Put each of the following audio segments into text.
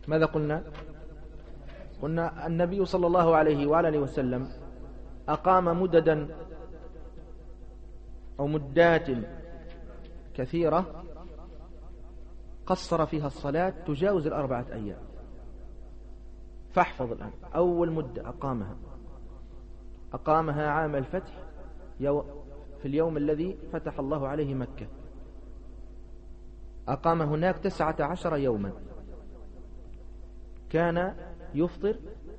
ماذا قلنا؟ قلنا النبي صلى الله عليه وآله وسلم أقام مددا أو مدات كثيرة قصر فيها الصلاة تجاوز 4 أيام. فاحفظ الآن، أول مدة أقامها عام الفتح في اليوم الذي فتح الله عليه مكة، أقام هناك 19 يوما، كان يفطر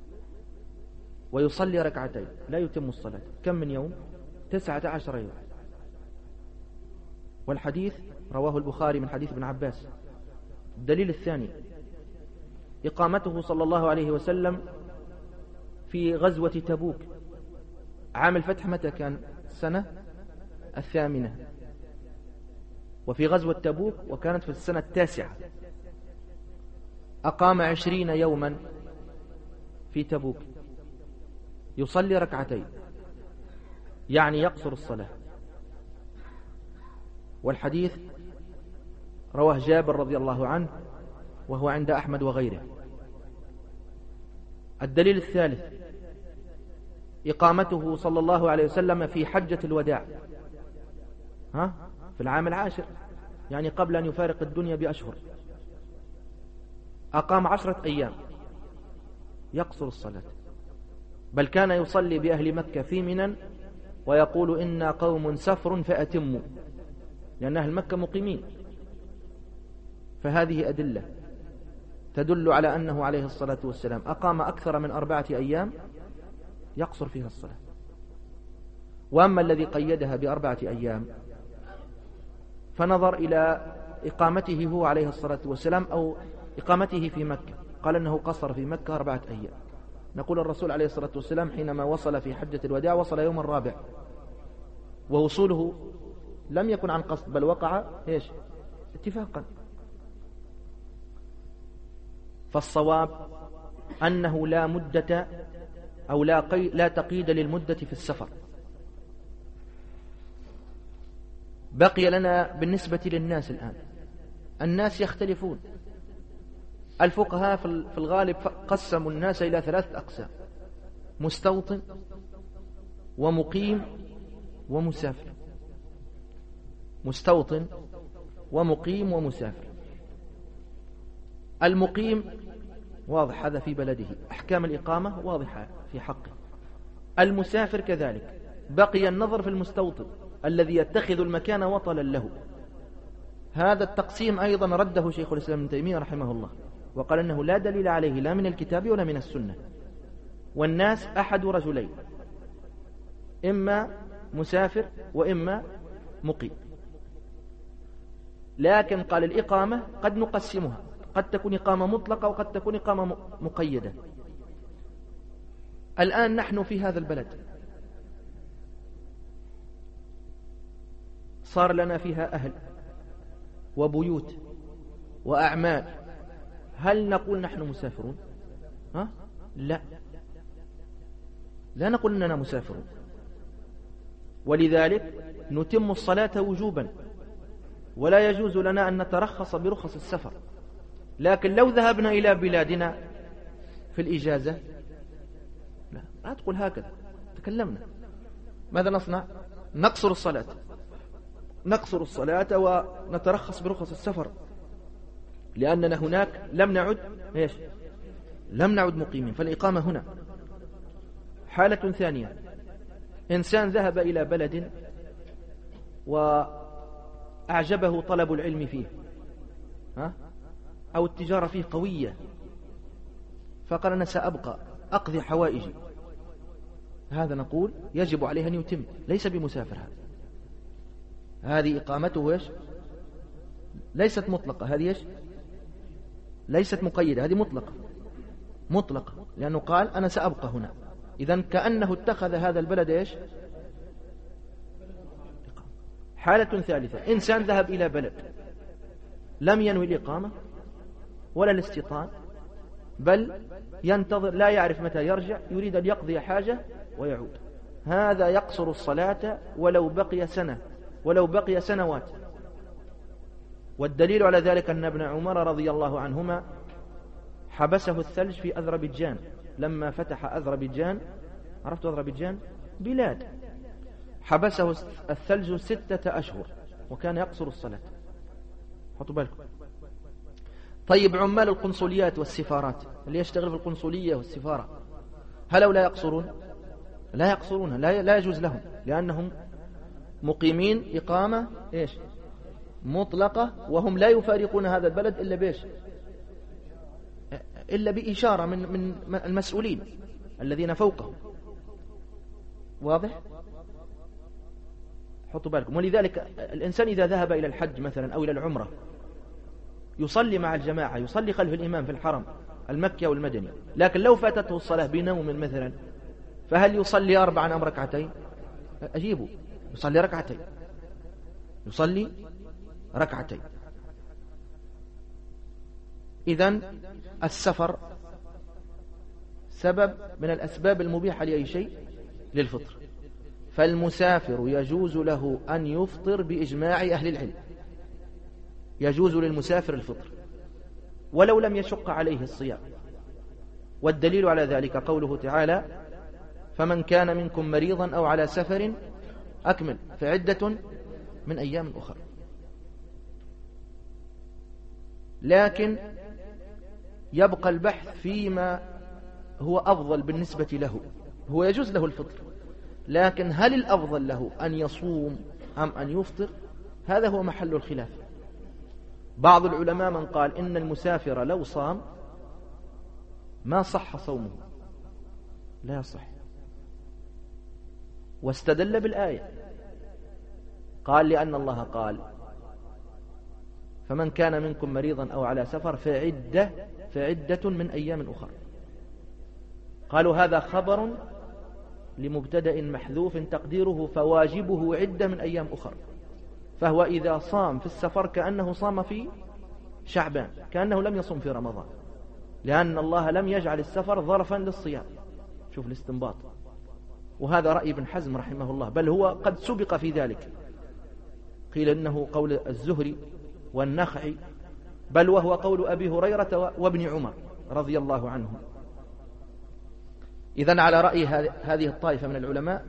ويصلي ركعتين لا يتم الصلاة. كم من يوم؟ 19 يوم. والحديث رواه البخاري من حديث ابن عباس. الدليل الثاني إقامته صلى الله عليه وسلم في غزوة تبوك عام الفتح. متى كان؟ السنة 8. وفي غزوة تبوك وكانت في السنة 9. أقام 20 يوما في تبوك يصلي ركعتين، يعني يقصر الصلاة. والحديث رواه جابر رضي الله عنه وهو عند أحمد وغيره. الدليل الثالث إقامته صلى الله عليه وسلم في حجة الوداع في العام 10، يعني قبل أن يفارق الدنيا بأشهر. أقام 10 أيام يقصر الصلاة، بل كان يصلي بأهل مكة في منى ويقول إنا قوم سفر فأتموا، لأن أهل مكة مقيمين. فهذه أدلة تدل على أنه عليه الصلاة والسلام أقام أكثر من 4 أيام يقصر فيها الصلاة. وأما الذي قيدها ب4 أيام فنظر إلى إقامته هو عليه الصلاة والسلام أو إقامته في مكة، قال أنه قصر في مكة 4 أيام. نقول الرسول عليه الصلاة والسلام حينما وصل في حجة الوداع وصل يوم الرابع، ووصوله لم يكن عن قصد بل وقع اتفاقا. فالصواب أنه لا مدة أو لا تقييد للمدة في السفر. بقي لنا بالنسبة للناس الآن، الناس يختلفون. الفقهاء في الغالب قسموا الناس إلى 3 أقسام: مستوطن ومقيم ومسافر. مستوطن ومقيم ومسافر. المقيم واضح هذا في بلده، أحكام الإقامة واضحة في حقه. المسافر كذلك. بقي النظر في المستوطن الذي يتخذ المكان وطلا له. هذا التقسيم أيضا رده شيخ الإسلام ابن تيمية رحمه الله، وقال أنه لا دليل عليه لا من الكتاب ولا من السنة. والناس أحد رجلين، إما مسافر وإما مقيم. لكن قال الإقامة قد نقسمها، قد تكون إقامة مطلقة وقد تكون إقامة مقيدة. الآن نحن في هذا البلد صار لنا فيها أهل وبيوت وأعمال، هل نقول نحن مسافرون؟ لا نقول أننا مسافرون. ولذلك نتم الصلاة وجوبا، ولا يجوز لنا أن نترخص برخص السفر. لكن لو ذهبنا إلى بلادنا في الإجازة لا تقول هكذا، تكلمنا. ماذا نصنع؟ نقصر الصلاة ونترخص برخص السفر، لأننا هناك لم نعد مقيمين. فالإقامة هنا. حالة ثانية: إنسان ذهب إلى بلد وأعجبه طلب العلم فيه أو التجارة فيه قوية، فقال أنا سأبقى أقضي حوائجي. هذا نقول يجب عليه أن يتم، ليس بمسافر. هذه إقامته ليست مطلقة، هذه ليست مقيدة، هذه مطلقة، لأنه قال أنا سأبقى هنا. إذن كأنه اتخذ هذا البلد حالة ثالثة: إنسان ذهب إلى بلد لم ينوي الإقامة ولا الاستيطان، بل ينتظر، لا يعرف متى يرجع، يريد أن يقضي حاجة ويعود. هذا يقصر الصلاة ولو بقي سنة، ولو بقي سنوات. والدليل على ذلك أن ابن عمر رضي الله عنهما حبسه الثلج في أذربيجان لما فتح أذربيجان، عرفت أذربيجان بلاد، حبسه الثلج 6 أشهر وكان يقصر الصلاة. حطوا بالكم. طيب عمال القنصليات والسفارات اللي يشتغل في القنصلية والسفارة، هل لا يقصرون؟ لا يقصرون، لا يجوز لهم، لأنهم مقيمين إقامة إيش مطلقة، وهم لا يفارقون هذا البلد إلا بإيش؟ إلا بإشارة من المسؤولين الذين فوقهم. واضح؟ حطوا بالكم. ولذلك الإنسان إذا ذهب إلى الحج مثلا أو إلى العمرة يصلي مع الجماعة، يصلي خلف الإمام في الحرم المكي والمدني، لكن لو فاتته الصلاة بنوم مثلا فهل يصلي 4 أم 2؟ أجيبوا، يصلي 2، يصلي 2. إذن السفر سبب من الأسباب المبيحة لأي شيء للفطر، فالمسافر يجوز له أن يفطر بإجماع أهل العلم، يجوز للمسافر الفطر ولو لم يشق عليه الصيام. والدليل على ذلك قوله تعالى: فمن كان منكم مريضا أو على سفر أكمل فعدة من أيام أخرى. لكن يبقى البحث فيما هو أفضل بالنسبة له. هو يجوز له الفطر، لكن هل الأفضل له أن يصوم أم أن يفطر؟ هذا هو محل الخلاف. بعض العلماء من قال إن المسافر لو صام ما صح صومه، لا يصح، واستدل بالآية، قال لأن الله قال: فمن كان منكم مريضا أو على سفر فعدة من أيام أخرى. قالوا هذا خبر لمبتدأ محذوف تقديره فواجبه عدة من أيام أخرى، فهو إذا صام في السفر كأنه صام في شعبان، كأنه لم يصم في رمضان، لأن الله لم يجعل السفر ظرفا للصيام. شوف الاستنباط. وهذا رأي ابن حزم رحمه الله، بل هو قد سبق في ذلك، قيل إنه قول الزهري والنخعي، بل وهو قول أبي هريرة وابن عمر رضي الله عنهم. إذن على رأي هذه الطائفة من العلماء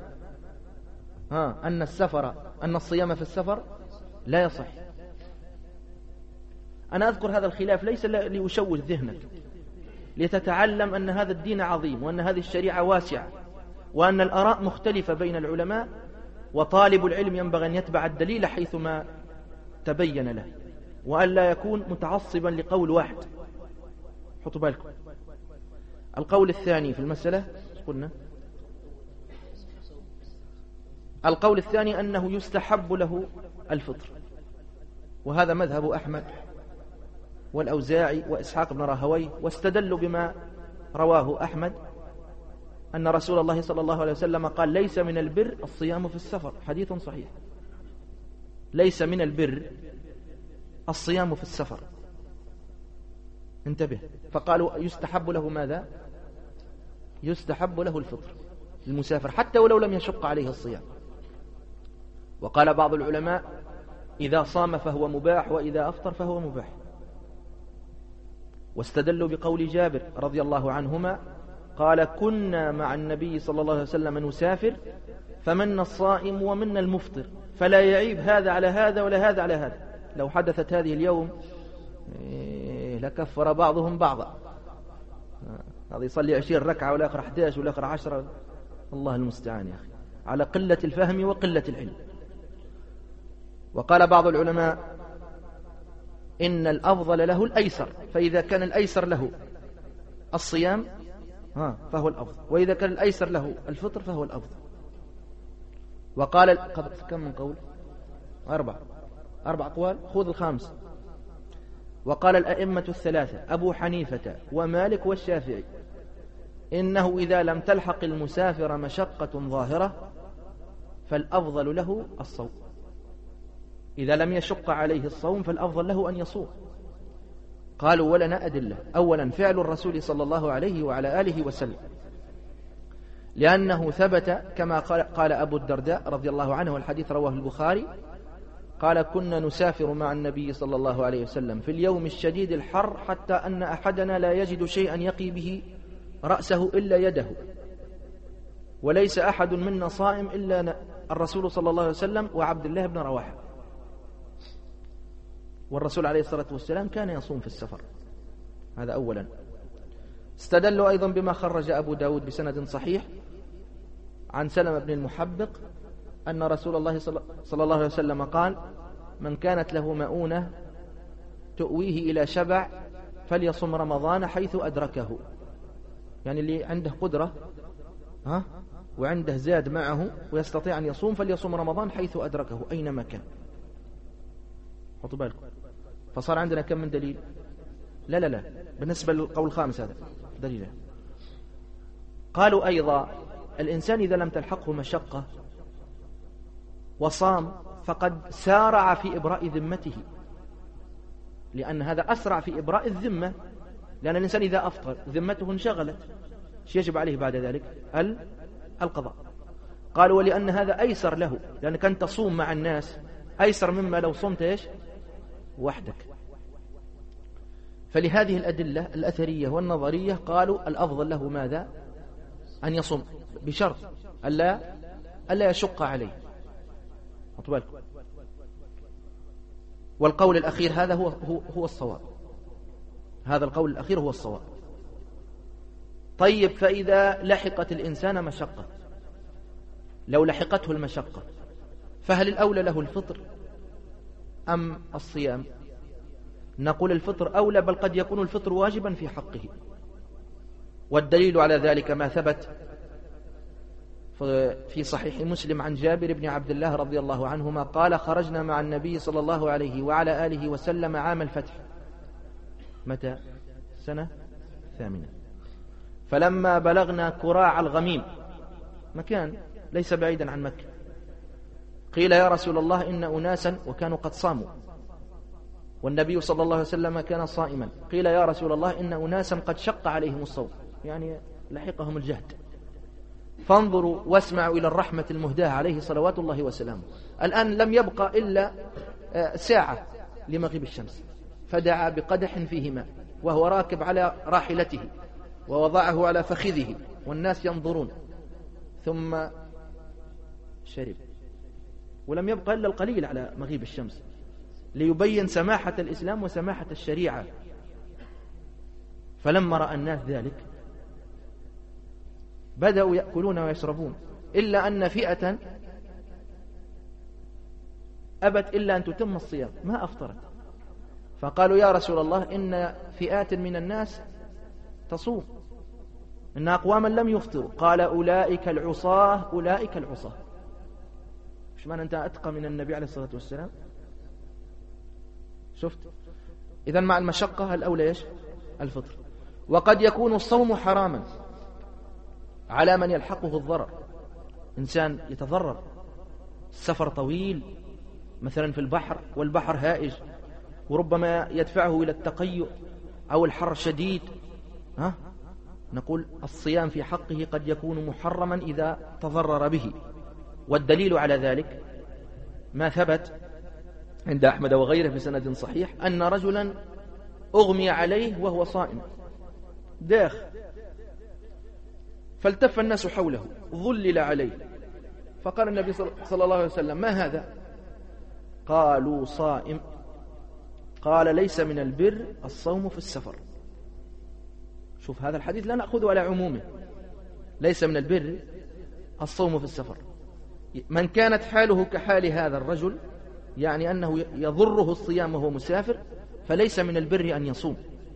أن الصيام في السفر لا يصح. أنا أذكر هذا الخلاف ليس لأشوش ذهنك، لتتعلم أن هذا الدين عظيم، وأن هذه الشريعة واسعة، وأن الآراء مختلفة بين العلماء، وطالب العلم ينبغي أن يتبع الدليل حيثما تبين له، وأن لا يكون متعصبا لقول واحد. حطوا بالكم. القول الثاني في المسألة قلنا، القول الثاني أنه يستحب له الفطر، وهذا مذهب أحمد والأوزاعي وإسحاق بن راهويه، واستدلوا بما رواه أحمد أن رسول الله صلى الله عليه وسلم قال: ليس من البر الصيام في السفر. حديث صحيح، ليس من البر الصيام في السفر. انتبه. فقالوا يستحب له ماذا؟ يستحب له الفطر المسافر حتى ولو لم يشق عليه الصيام. وقال بعض العلماء: إذا صام فهو مباح، وإذا أفطر فهو مباح. واستدلوا بقول جابر رضي الله عنهما قال: كنا مع النبي صلى الله عليه وسلم نسافر فمنا الصائم ومنا المفطر، فلا يعيب هذا على هذا ولا هذا على هذا. لو حدثت هذه اليوم لكفر بعضهم بعضا، هذا يصلي 20 ركعة والآخر 11 والآخر 10. الله المستعان يا أخي، على قلة الفهم وقلة العلم. وقال بعض العلماء إن الأفضل له الأيسر، فإذا كان الأيسر له الصيام فهو الأفضل، وإذا كان الأيسر له الفطر فهو الأفضل. وقال كم من قول؟ 4 أقوال، خذ الخامس. وقال الأئمة الثلاثة أبو حنيفة ومالك والشافعي إنه إذا لم تلحق المسافر مشقة ظاهرة فالأفضل له الصوم. إذا لم يشق عليه الصوم فالأفضل له أن يصوم. قالوا: ولنا أدلة. أولا فعل الرسول صلى الله عليه وعلى آله وسلم، لأنه ثبت كما قال أبو الدرداء رضي الله عنه، والحديث رواه البخاري، قال كنا نسافر مع النبي صلى الله عليه وسلم في اليوم الشديد الحر حتى أن أحدنا لا يجد شيئا يقي به رأسه إلا يده، وليس أحد منا صائم إلا الرسول صلى الله عليه وسلم وعبد الله بن رواحة. والرسول عليه الصلاة والسلام كان يصوم في السفر. هذا أولا. استدلوا أيضا بما خرج أبو داود بسند صحيح عن سلمة بن المحبق أن رسول الله صلى الله عليه وسلم قال من كانت له مؤونة تؤويه إلى شبع فليصم رمضان حيث أدركه. يعني اللي عنده قدرة وعنده زاد معه ويستطيع أن يصوم فليصم رمضان حيث أدركه أينما كان. حطوا بالكم. فصار عندنا كم من دليل؟ لا بالنسبة للقول الخامس هذا دليل. قالوا أيضا الإنسان إذا لم تلحقه مشقة وصام فقد سارع في إبراء ذمته، لأن هذا أسرع في إبراء الذمة، لأن الإنسان إذا أفطر ذمته انشغلت، يجب عليه بعد ذلك القضاء. قالوا ولأن هذا أيسر له، لأنك أن تصوم مع الناس أيسر مما لو صمت وحدك. فلهذه الأدلة الأثرية والنظرية قالوا الأفضل له ماذا؟ أن يصوم بشرط ألا يشق عليه. والقول الأخير هذا هو الصواب. هذا القول الأخير هو الصواب. طيب فإذا لحقت الإنسان مشقة، لو لحقته المشقة فهل الأولى له الفطر أم الصيام؟ نقول الفطر أولى، بل قد يكون الفطر واجبا في حقه. والدليل على ذلك ما ثبت في صحيح مسلم عن جابر بن عبد الله رضي الله عنهما قال خرجنا مع النبي صلى الله عليه وعلى آله وسلم عام الفتح. متى؟ سنة 8. فلما بلغنا كراع الغميم، مكان ليس بعيدا عن مكة، قيل يا رسول الله إن أناسا، وكانوا قد صاموا والنبي صلى الله عليه وسلم كان صائما، قيل يا رسول الله إن أناسا قد شق عليهم الصوم، يعني لحقهم الجهد، فانظروا واسمعوا إلى الرحمة المهداة عليه صلوات الله وسلامه. الآن لم يبقى إلا ساعة لمغيب الشمس، فدعا بقدح فيه ماء وهو راكب على راحلته ووضعه على فخذه والناس ينظرون، ثم شرب، ولم يبقى إلا القليل على مغيب الشمس ليبين سماحة الإسلام وسماحة الشريعة. فلما رأى الناس ذلك بدأوا يأكلون ويشربون، إلا أن فئة أبت إلا أن تتم الصيام، ما أفطرت. فقالوا يا رسول الله إن فئات من الناس تصوم، إن أقواما لم يفطروا. قال أولئك العصاة، أولئك العصاة. مش معنى أنت أتقى من النبي عليه الصلاة والسلام؟ شفت؟ إذن مع المشقة الأولى الفطر. وقد يكون الصوم حراما على من يلحقه الضرر، إنسان يتضرر، السفر طويل مثلا في البحر والبحر هائج وربما يدفعه إلى التقيؤ أو الحر شديد، نقول الصيام في حقه قد يكون محرما إذا تضرر به. والدليل على ذلك ما ثبت عند أحمد وغيره بسند صحيح أن رجلا أغمي عليه وهو صائم داخ، فالتف الناس حوله ظلل عليه، فقال النبي صلى الله عليه وسلم ما هذا؟ قالوا صائم. قال ليس من البر الصوم في السفر. شوف هذا الحديث لا نأخذه على عمومه، ليس من البر الصوم في السفر. من كانت حاله كحال هذا الرجل، يعني أنه يضره الصيام وهو مسافر، فليس من البر أن يصوم.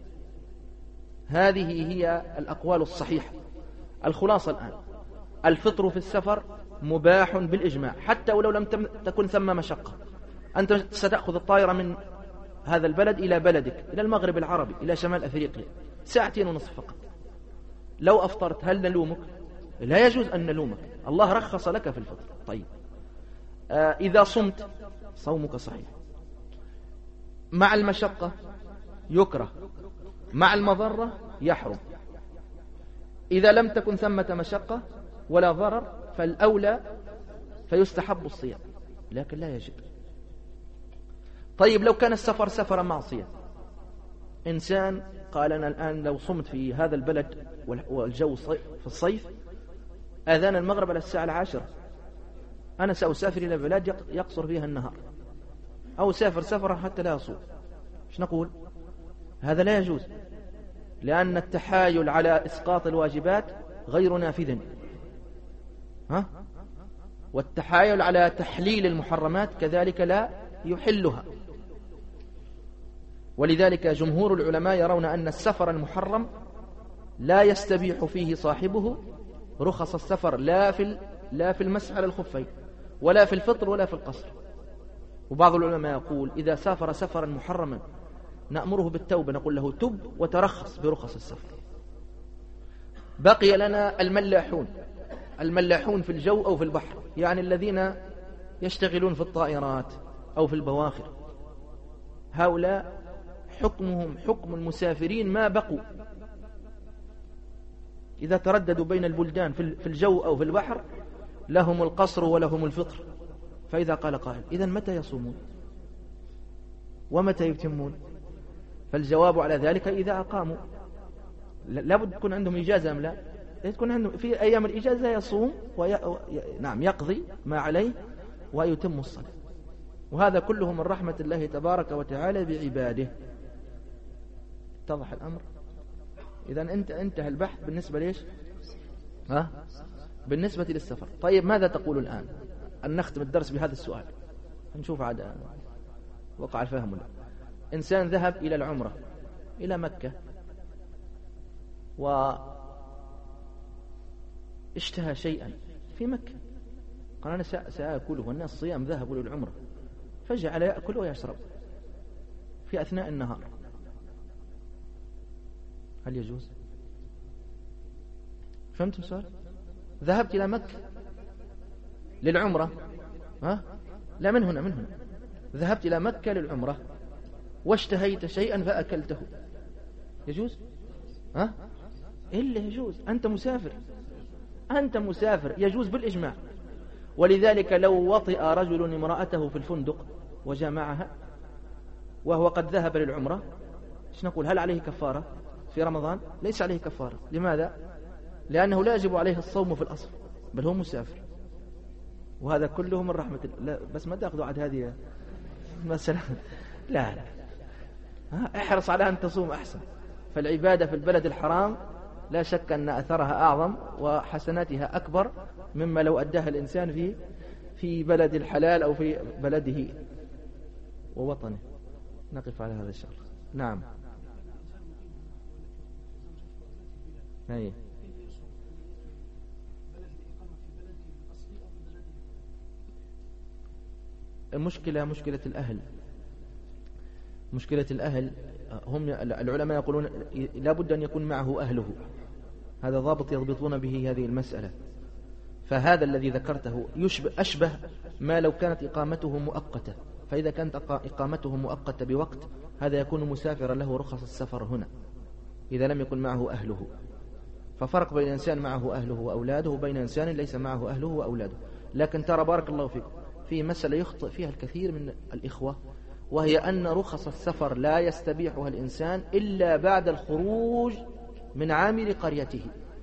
هذه هي الأقوال الصحيحة. الخلاصة الآن الفطر في السفر مباح بالإجماع، حتى ولو لم تكن ثم مشقة. أنت ستأخذ الطائرة من هذا البلد إلى بلدك، إلى المغرب العربي، إلى شمال أفريقيا، 2.5 ساعة فقط. لو أفطرت هل نلومك؟ لا يجوز أن نلومك، الله رخص لك في الفطر. طيب إذا صمت صومك صحيح. مع المشقة يكره، مع المضرة يحرم. إذا لم تكن ثمة مشقة ولا ضرر فالأولى فيستحب الصيام، لكن لا يجب. طيب لو كان السفر سفر معصية، إنسان قال أنا الآن لو صمت في هذا البلد والجو في الصيف آذان المغرب على الساعة 10، أنا سأسافر إلى بلاد يقصر فيها النهار، أو سافر سفرا حتى لا يصوم، إيش نقول؟ هذا لا يجوز، لأن التحايل على إسقاط الواجبات غير نافذ، والتحايل على تحليل المحرمات كذلك لا يحلها. ولذلك جمهور العلماء يرون أن السفر المحرم لا يستبيح فيه صاحبه رخص السفر، لا في المسح على الخفين، ولا في الفطر، ولا في القصر. وبعض العلماء يقول إذا سافر سفرا محرما نأمره بالتوبة، نقول له تب وترخص برخص السفر. بقي لنا الملاحون في الجو أو في البحر، يعني الذين يشتغلون في الطائرات أو في البواخر، هؤلاء حكمهم حكم المسافرين ما بقوا، إذا ترددوا بين البلدان في الجو أو في البحر لهم القصر ولهم الفطر. فإذا قال قائل إذن متى يصومون ومتى يتمون؟ فالجواب على ذلك إذا أقاموا. لابد تكون عندهم إجازة أم لا؟ تكون عندهم في أيام الإجازة يصوم نعم يقضي ما عليه ويتم الصلاة. وهذا كله من رحمة الله تبارك وتعالى بعباده. اتضح الأمر؟ إذن انتهى البحث بالنسبة ليش؟ بالنسبة للسفر. طيب ماذا تقول الآن؟ أن نختم الدرس بهذا السؤال، نشوف عاد وقع الفهم له. إنسان ذهب إلى العمرة إلى مكة واشتهى شيئا في مكة، قال أنا سأكله، والناس صيام ذهبوا للعمرة، فجعل يأكل ويشرب في أثناء النهار، هل يجوز؟ فهمتم السؤال؟ ذهبت إلى مكة للعمرة، لا من هنا ذهبت إلى مكة للعمرة واشتهيت شيئا فأكلته، يجوز؟ إلا يجوز، أنت مسافر يجوز بالإجماع. ولذلك لو وطئ رجل امرأته في الفندق وجمعها وهو قد ذهب للعمرة، ايش نقول؟ هل عليه كفارة في رمضان؟ ليس عليه كفارة. لماذا؟ لأنه لا يجب عليه الصوم في الأصل، بل هو مسافر. وهذا كله من رحمة الله. بس ما تأخذوا عاد هذه مثلا، لا احرص على أن تصوم أحسن. فالعبادة في البلد الحرام لا شك أن أثرها أعظم وحسناتها أكبر مما لو أداها الإنسان في بلد الحلال أو في بلده ووطنه. نقف على هذا الشرط. نعم. أي. مشكلة الأهل هم العلماء يقولون لا بد أن يكون معه أهله، هذا ضابط يضبطون به هذه المسألة. فهذا الذي ذكرته أشبه ما لو كانت إقامته مؤقتة، فإذا كانت إقامته مؤقتة بوقت هذا يكون مسافرا له رخص السفر هنا إذا لم يكن معه أهله. ففرق بين إنسان معه أهله وأولاده وبين إنسان ليس معه أهله وأولاده. لكن ترى بارك الله فيك في مسألة يخطئ فيها الكثير من الإخوة، وهي أن رخص السفر لا يستبيحها الإنسان إلا بعد الخروج من عامل قريته،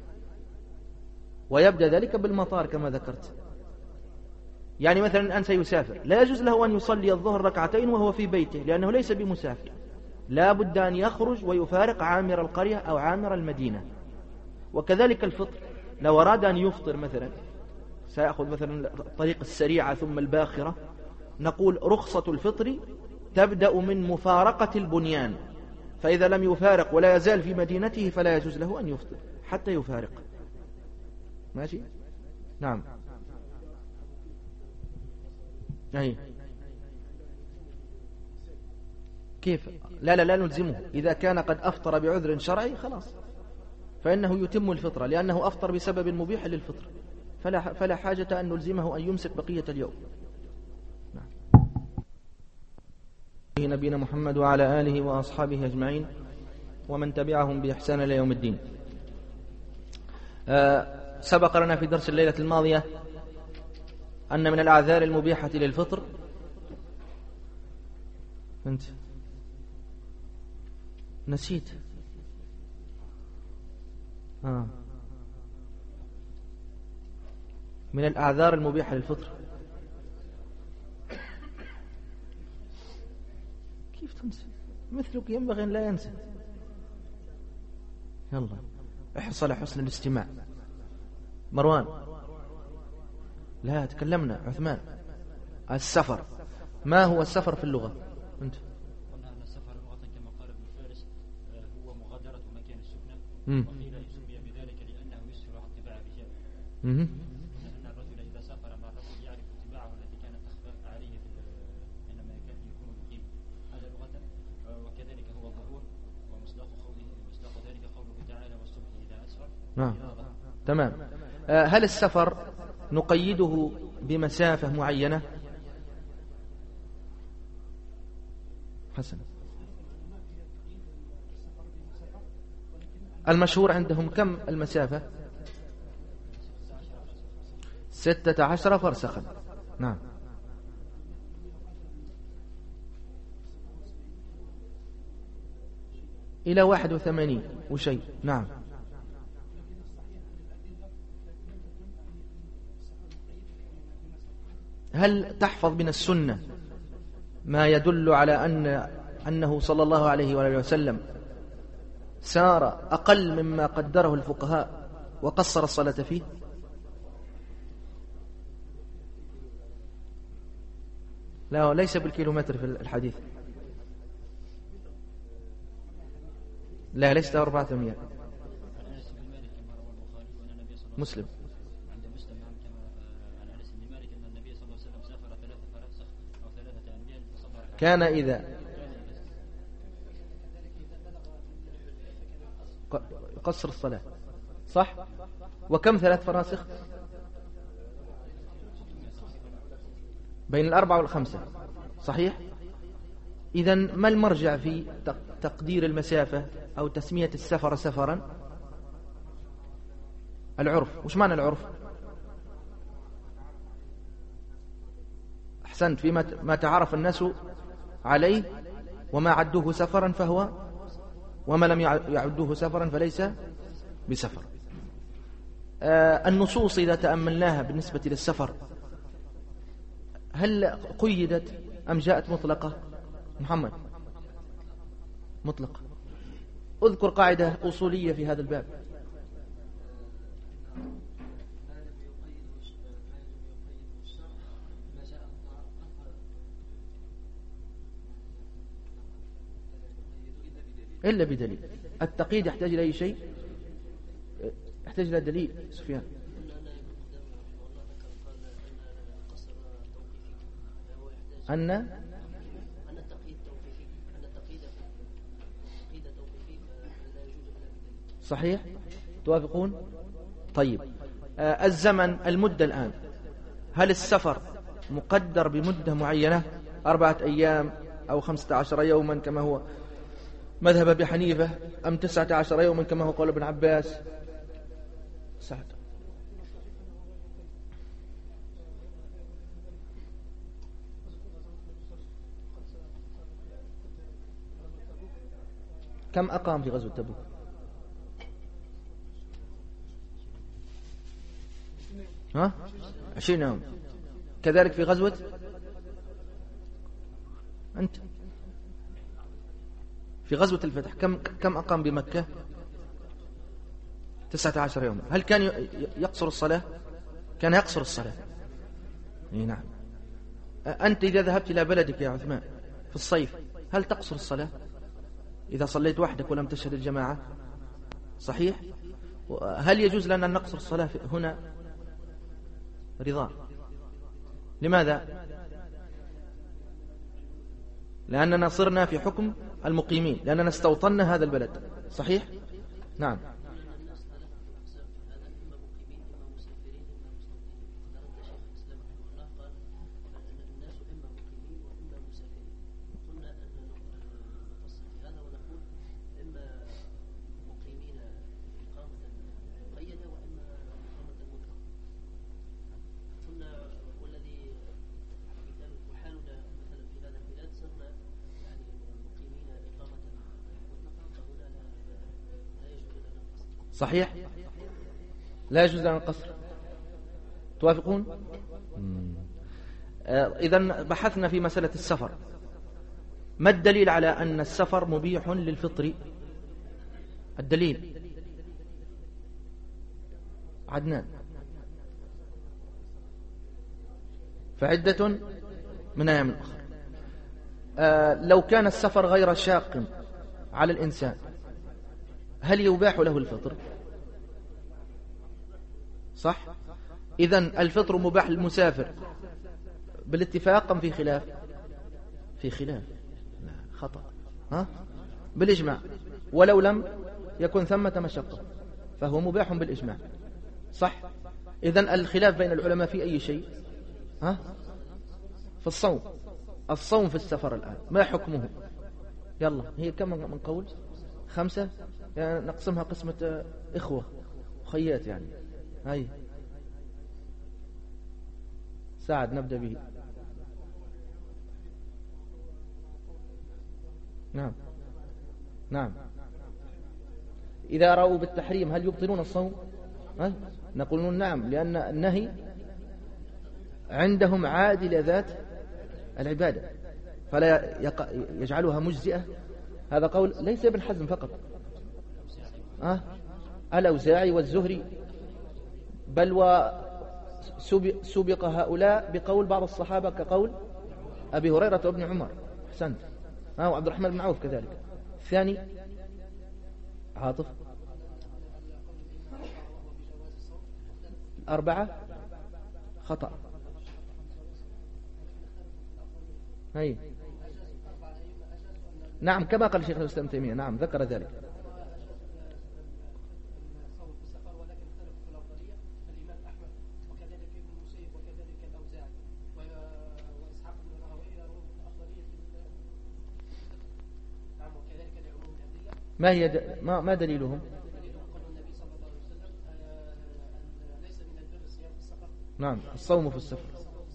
ويبدأ ذلك بالمطار كما ذكرت. يعني مثلا الآن سيسافر، لا يجوز له أن يصلي الظهر ركعتين وهو في بيته لأنه ليس بمسافر، لا بد أن يخرج ويفارق عامر القرية أو عامر المدينة. وكذلك الفطر، لو أراد أن يفطر مثلا سيأخذ مثلا الطريق السريعة ثم الباخرة، نقول رخصة الفطر تبدأ من مفارقة البنيان، فإذا لم يفارق ولا يزال في مدينته فلا يجوز له أن يفطر حتى يفارق. ماشي؟ نعم. أي. كيف؟ لا نلزمه. إذا كان قد أفطر بعذر شرعي خلاص فإنه يتم الفطرة، لأنه أفطر بسبب مبيح للفطر، فلا حاجة أن نلزمه أن يمسك بقية اليوم. نعم. نبينا محمد وعلى آله وأصحابه أجمعين ومن تبعهم بإحسان إلى يوم الدين. سبق لنا في درس الليلة الماضية أن من الأعذار المبيحة للفطر أنت نسيت. من الأعذار المبيحة للفطر. كيف تنسى؟ مثلك ينبغي أن لا ينسى. يلا احرص على حسن الاستماع. مروان، لا تكلمنا. عثمان، السفر، ما هو السفر في اللغة؟ أنت قلنا أن السفر لغة كما قال ابن فارس هو مغادرة مكان السكنة، وقيل يسمي بذلك لأنه يسهل على اتباع الرجال. لأن الرجل إذا سافر مع الرجل يعرف اتباعه التي كانت تخفى عليه حينما كان يكون مقيم. هذا لغة. وكذلك هو ظهور، ومصداق ذلك قوله تعالى والصبح إذا أسفر. تمام. هل السفر نقيده بمسافة معينة؟ حسنا. المشهور عندهم كم المسافة؟ 16 فرسخا. نعم. إلى 81 وشيء. نعم. هل تحفظ من السنة ما يدل على أنه صلى الله عليه وآله وسلم سار أقل مما قدره الفقهاء وقصر الصلاة فيه؟ لا، ليس بالكيلومتر في الحديث. لا، ليس 400. مسلم. كان إذا قصر الصلاة، صح؟ وكم 3 فراسخ؟ بين 4 و5، صحيح؟ إذن ما المرجع في تقدير المسافة أو تسمية السفر سفرا؟ العرف. وش معنى العرف؟ أحسنت. فيما ما تعرف الناس عليه، وما عدوه سفرا فهو، وما لم يعدوه سفرا فليس بسفر. النصوص إذا تأملناها بالنسبة للسفر هل قيدت أم جاءت مطلقة؟ محمد، مطلقة. اذكر قاعدة أصولية في هذا الباب. إلا بدليل. التقييد يحتاج إلى أي شيء؟ يحتاج إلى دليل. سفيان. أن التقييد توقيفي. صحيح. توافقون؟ طيب. الزمن، المدة الآن، هل السفر مقدر بمدة معينة 4 أيام أو 15 يوما كما هو مذهب أبي حنيفة، أم 19 يوما كما هو قول ابن عباس؟ سعد. كم أقام في غزوة تبوك؟ 20 يوم. كذلك في غزوة أنت في غزوة الفتح كم أقام بمكة؟ 19 يوما. هل كان يقصر الصلاة؟ كان يقصر الصلاة. نعم. أنت إذا ذهبت إلى بلدك يا عثمان في الصيف هل تقصر الصلاة إذا صليت وحدك ولم تشهد الجماعة؟ صحيح. هل يجوز لنا أن نقصر الصلاة هنا؟ رضا. لماذا؟ لأننا صرنا في حكم المقيمين، لأننا استوطنا هذا البلد. صحيح. نعم. صحيح؟ لا يجوز لنا القصر. توافقون؟ إذن بحثنا في مسألة السفر. ما الدليل على أن السفر مبيح للفطر؟ الدليل عدنان. فعدة من أيام أخرى. لو كان السفر غير شاق على الإنسان هل يباح له الفطر؟ صح؟ إذن الفطر مباح للمسافر بالاتفاق أم في خلاف؟ في خلاف. لا، خطأ. بالإجماع. ولو لم يكن ثمة مشقة فهو مباح بالإجماع. صح؟ إذن الخلاف بين العلماء في أي شيء؟ في الصوم. الصوم في السفر الآن ما حكمه؟ يلا، هي كم من قول؟ 5 يعني نقسمها قسمة إخوة خيات يعني. هاي سعد نبدأ به. نعم. إذا رأوا بالتحريم هل يبطلون الصوم؟ نقول نعم، لأن النهي عندهم عادل ذات العبادة فلا يجعلها مجزئة. هذا قول ليس ابن حزم فقط، الأوزاعي والزهري، بل وسبق هؤلاء بقول بعض الصحابة كقول أبي هريرة وابن عمر. أحسنت. وعبد الرحمن بن عوف كذلك. الثاني عاطف. 4 خطأ. هاي نعم، كما قال الشيخ الإسلام تيمية. نعم، ذكر ذلك. ما هي ما دليلهم؟ نعم، الصوم في السفر.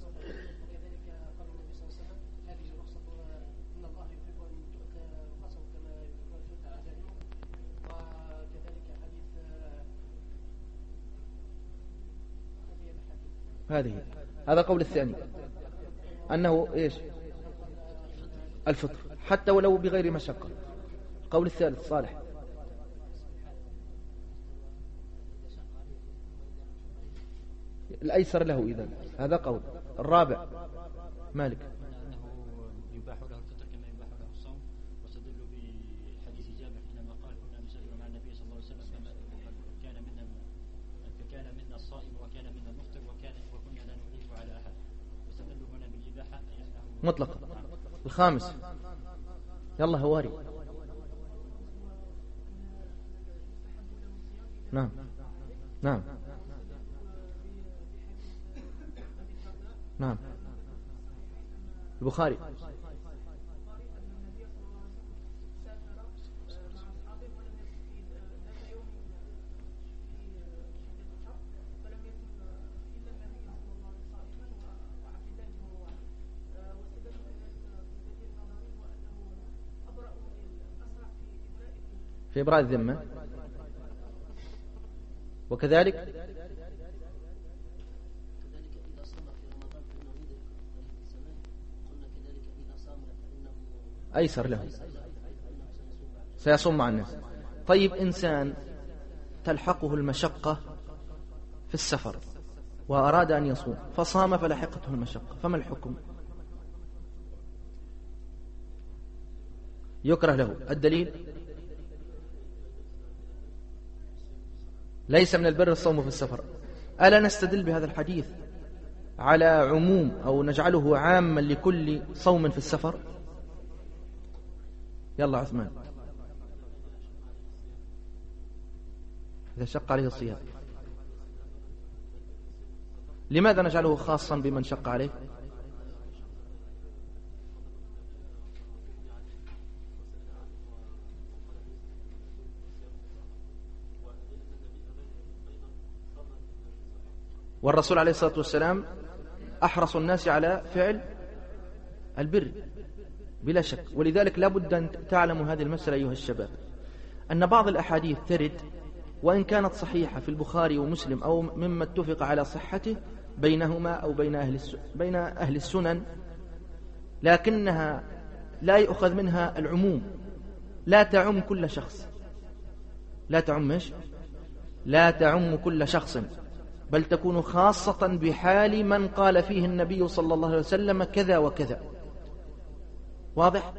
هذا قول الثاني أنه إيش؟ الفطر حتى ولو بغير مشقة. قول الثالث صالح. الأيسر له إذن. هذا قول. الرابع مالك. أنه يباح له الفطر كما يباح له الصوم، واستدلوا بحديث جابر حينما قال كنا نسافر مع النبي صلى الله عليه وسلم فكان منا الصائم وكان منا المفطر وكنا لا نضيف على أحد، واستدلوا هنا بالإباحة مطلقا. الخامس يلا هواري. نعم البخاري. في إبراء الذمة. وكذلك أيسر له سيصوم مع الناس. طيب، إنسان تلحقه المشقة في السفر وأراد أن يصوم فصام فلحقته المشقة، فما الحكم؟ يكره له. الدليل ليس من البر الصوم في السفر. ألا نستدل بهذا الحديث على عموم أو نجعله عاما لكل صوم في السفر؟ يلا عثمان. إذا شق عليه الصيام لماذا نجعله خاصا بمن شق عليه؟ والرسول عليه الصلاة والسلام أحرص الناس على فعل البر بلا شك. ولذلك لا بد أن تعلموا هذه المسألة أيها الشباب، أن بعض الأحاديث ترد وإن كانت صحيحة في البخاري ومسلم أو مما اتفق على صحته بينهما أو بين أهل السنن، لكنها لا يؤخذ منها العموم، لا تعم كل شخص، لا تعم كل شخص، بل تكون خاصة بحال من قال فيه النبي صلى الله عليه وسلم كذا وكذا. واضح؟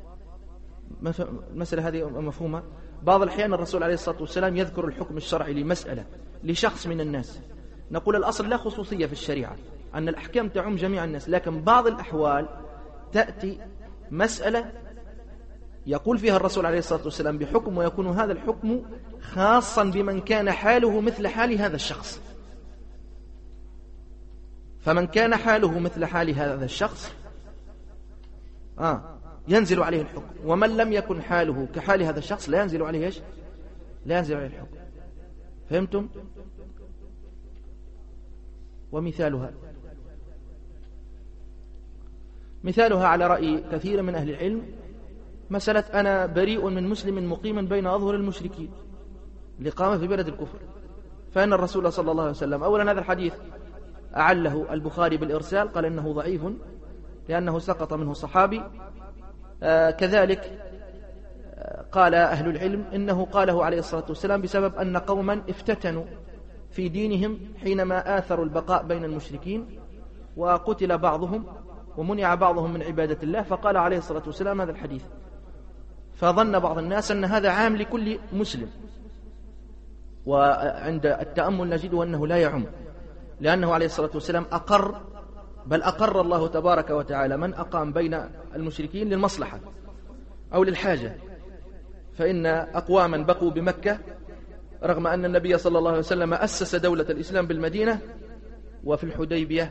المسألة هذه مفهومة. بعض الأحيان الرسول عليه الصلاة والسلام يذكر الحكم الشرعي لمسألة لشخص من الناس، نقول الأصل لا خصوصية في الشريعة، أن الأحكام تعم جميع الناس، لكن بعض الأحوال تأتي مسألة يقول فيها الرسول عليه الصلاة والسلام بحكم، ويكون هذا الحكم خاصا بمن كان حاله مثل حال هذا الشخص. فمن كان حاله مثل حال هذا الشخص ينزل عليه الحكم، ومن لم يكن حاله كحال هذا الشخص لا ينزل عليه لا ينزل عليه الحكم. فهمتم؟ مثالها على رأي كثير من أهل العلم مسألة أنا بريء من مسلم مقيم بين أظهر المشركين لقامة في بلد الكفر، فإن الرسول صلى الله عليه وسلم أولا هذا الحديث أعله البخاري بالإرسال، قال إنه ضعيف لأنه سقط منه صحابي. كذلك قال أهل العلم إنه قاله عليه الصلاة والسلام بسبب أن قوما افتتنوا في دينهم حينما آثروا البقاء بين المشركين، وقتل بعضهم ومنع بعضهم من عبادة الله، فقال عليه الصلاة والسلام هذا الحديث، فظن بعض الناس أن هذا عام لكل مسلم، وعند التأمل نجد أنه لا يعم، لأنه عليه الصلاة والسلام أقر الله تبارك وتعالى من أقام بين المشركين للمصلحة أو للحاجة، فإن أقواما بقوا بمكة رغم أن النبي صلى الله عليه وسلم أسس دولة الإسلام بالمدينة، وفي الحديبية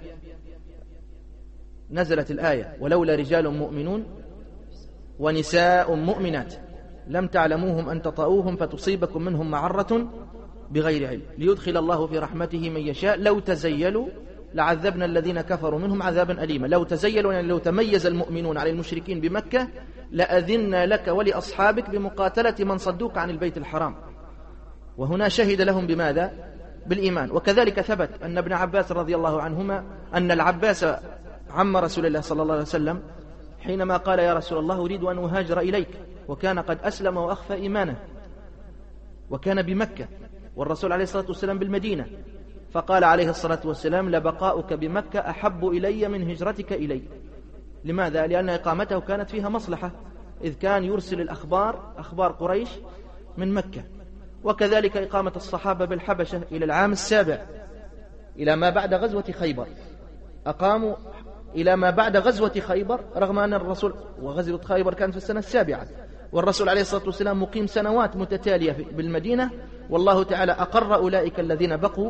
نزلت الآية ولولا رجال مؤمنون ونساء مؤمنات لم تعلموهم أن تطؤوهم فتصيبكم منهم معرة بغير علم ليدخل الله في رحمته من يشاء لو تزيلوا لعذبنا الذين كفروا منهم عذابا أليما. لو تزيلوا يعني لو تميز المؤمنون على المشركين بمكة لأذنا لك ولأصحابك بمقاتلة من صدوك عن البيت الحرام، وهنا شهد لهم بماذا؟ بالإيمان. وكذلك ثبت أن ابن عباس رضي الله عنهما أن العباس عم رسول الله صلى الله عليه وسلم حينما قال يا رسول الله أريد أن أهاجر إليك، وكان قد أسلم وأخفى إيمانه وكان بمكة والرسول عليه الصلاة والسلام بالمدينة، فقال عليه الصلاة والسلام لبقاؤك بمكة أحب إلي من هجرتك إلي. لماذا؟ لأن إقامته كانت فيها مصلحة، إذ كان يرسل الأخبار أخبار قريش من مكة. وكذلك إقامة الصحابة بالحبشة إلى العام 7 إلى ما بعد غزوة خيبر، أقاموا إلى ما بعد غزوة خيبر رغم أن الرسول وغزوة خيبر كانت في السنة 7 والرسول عليه الصلاة والسلام مقيم سنوات متتالية بالمدينة، والله تعالى أقر أولئك الذين بقوا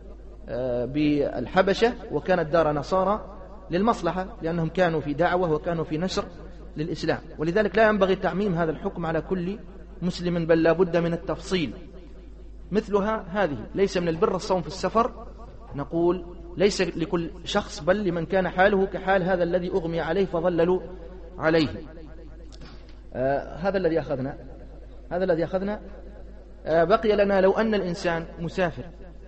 بالحبشة وكانت دار نصارى للمصلحة، لأنهم كانوا في دعوة وكانوا في نشر للإسلام. ولذلك لا ينبغي تعميم هذا الحكم على كل مسلم، بل لا بد من التفصيل. مثلها هذه ليس من البر الصوم في السفر، نقول ليس لكل شخص بل لمن كان حاله كحال هذا الذي أغمي عليه فظللوا عليه. هذا الذي أخذنا. بقي لنا لو أن الإنسان مسافر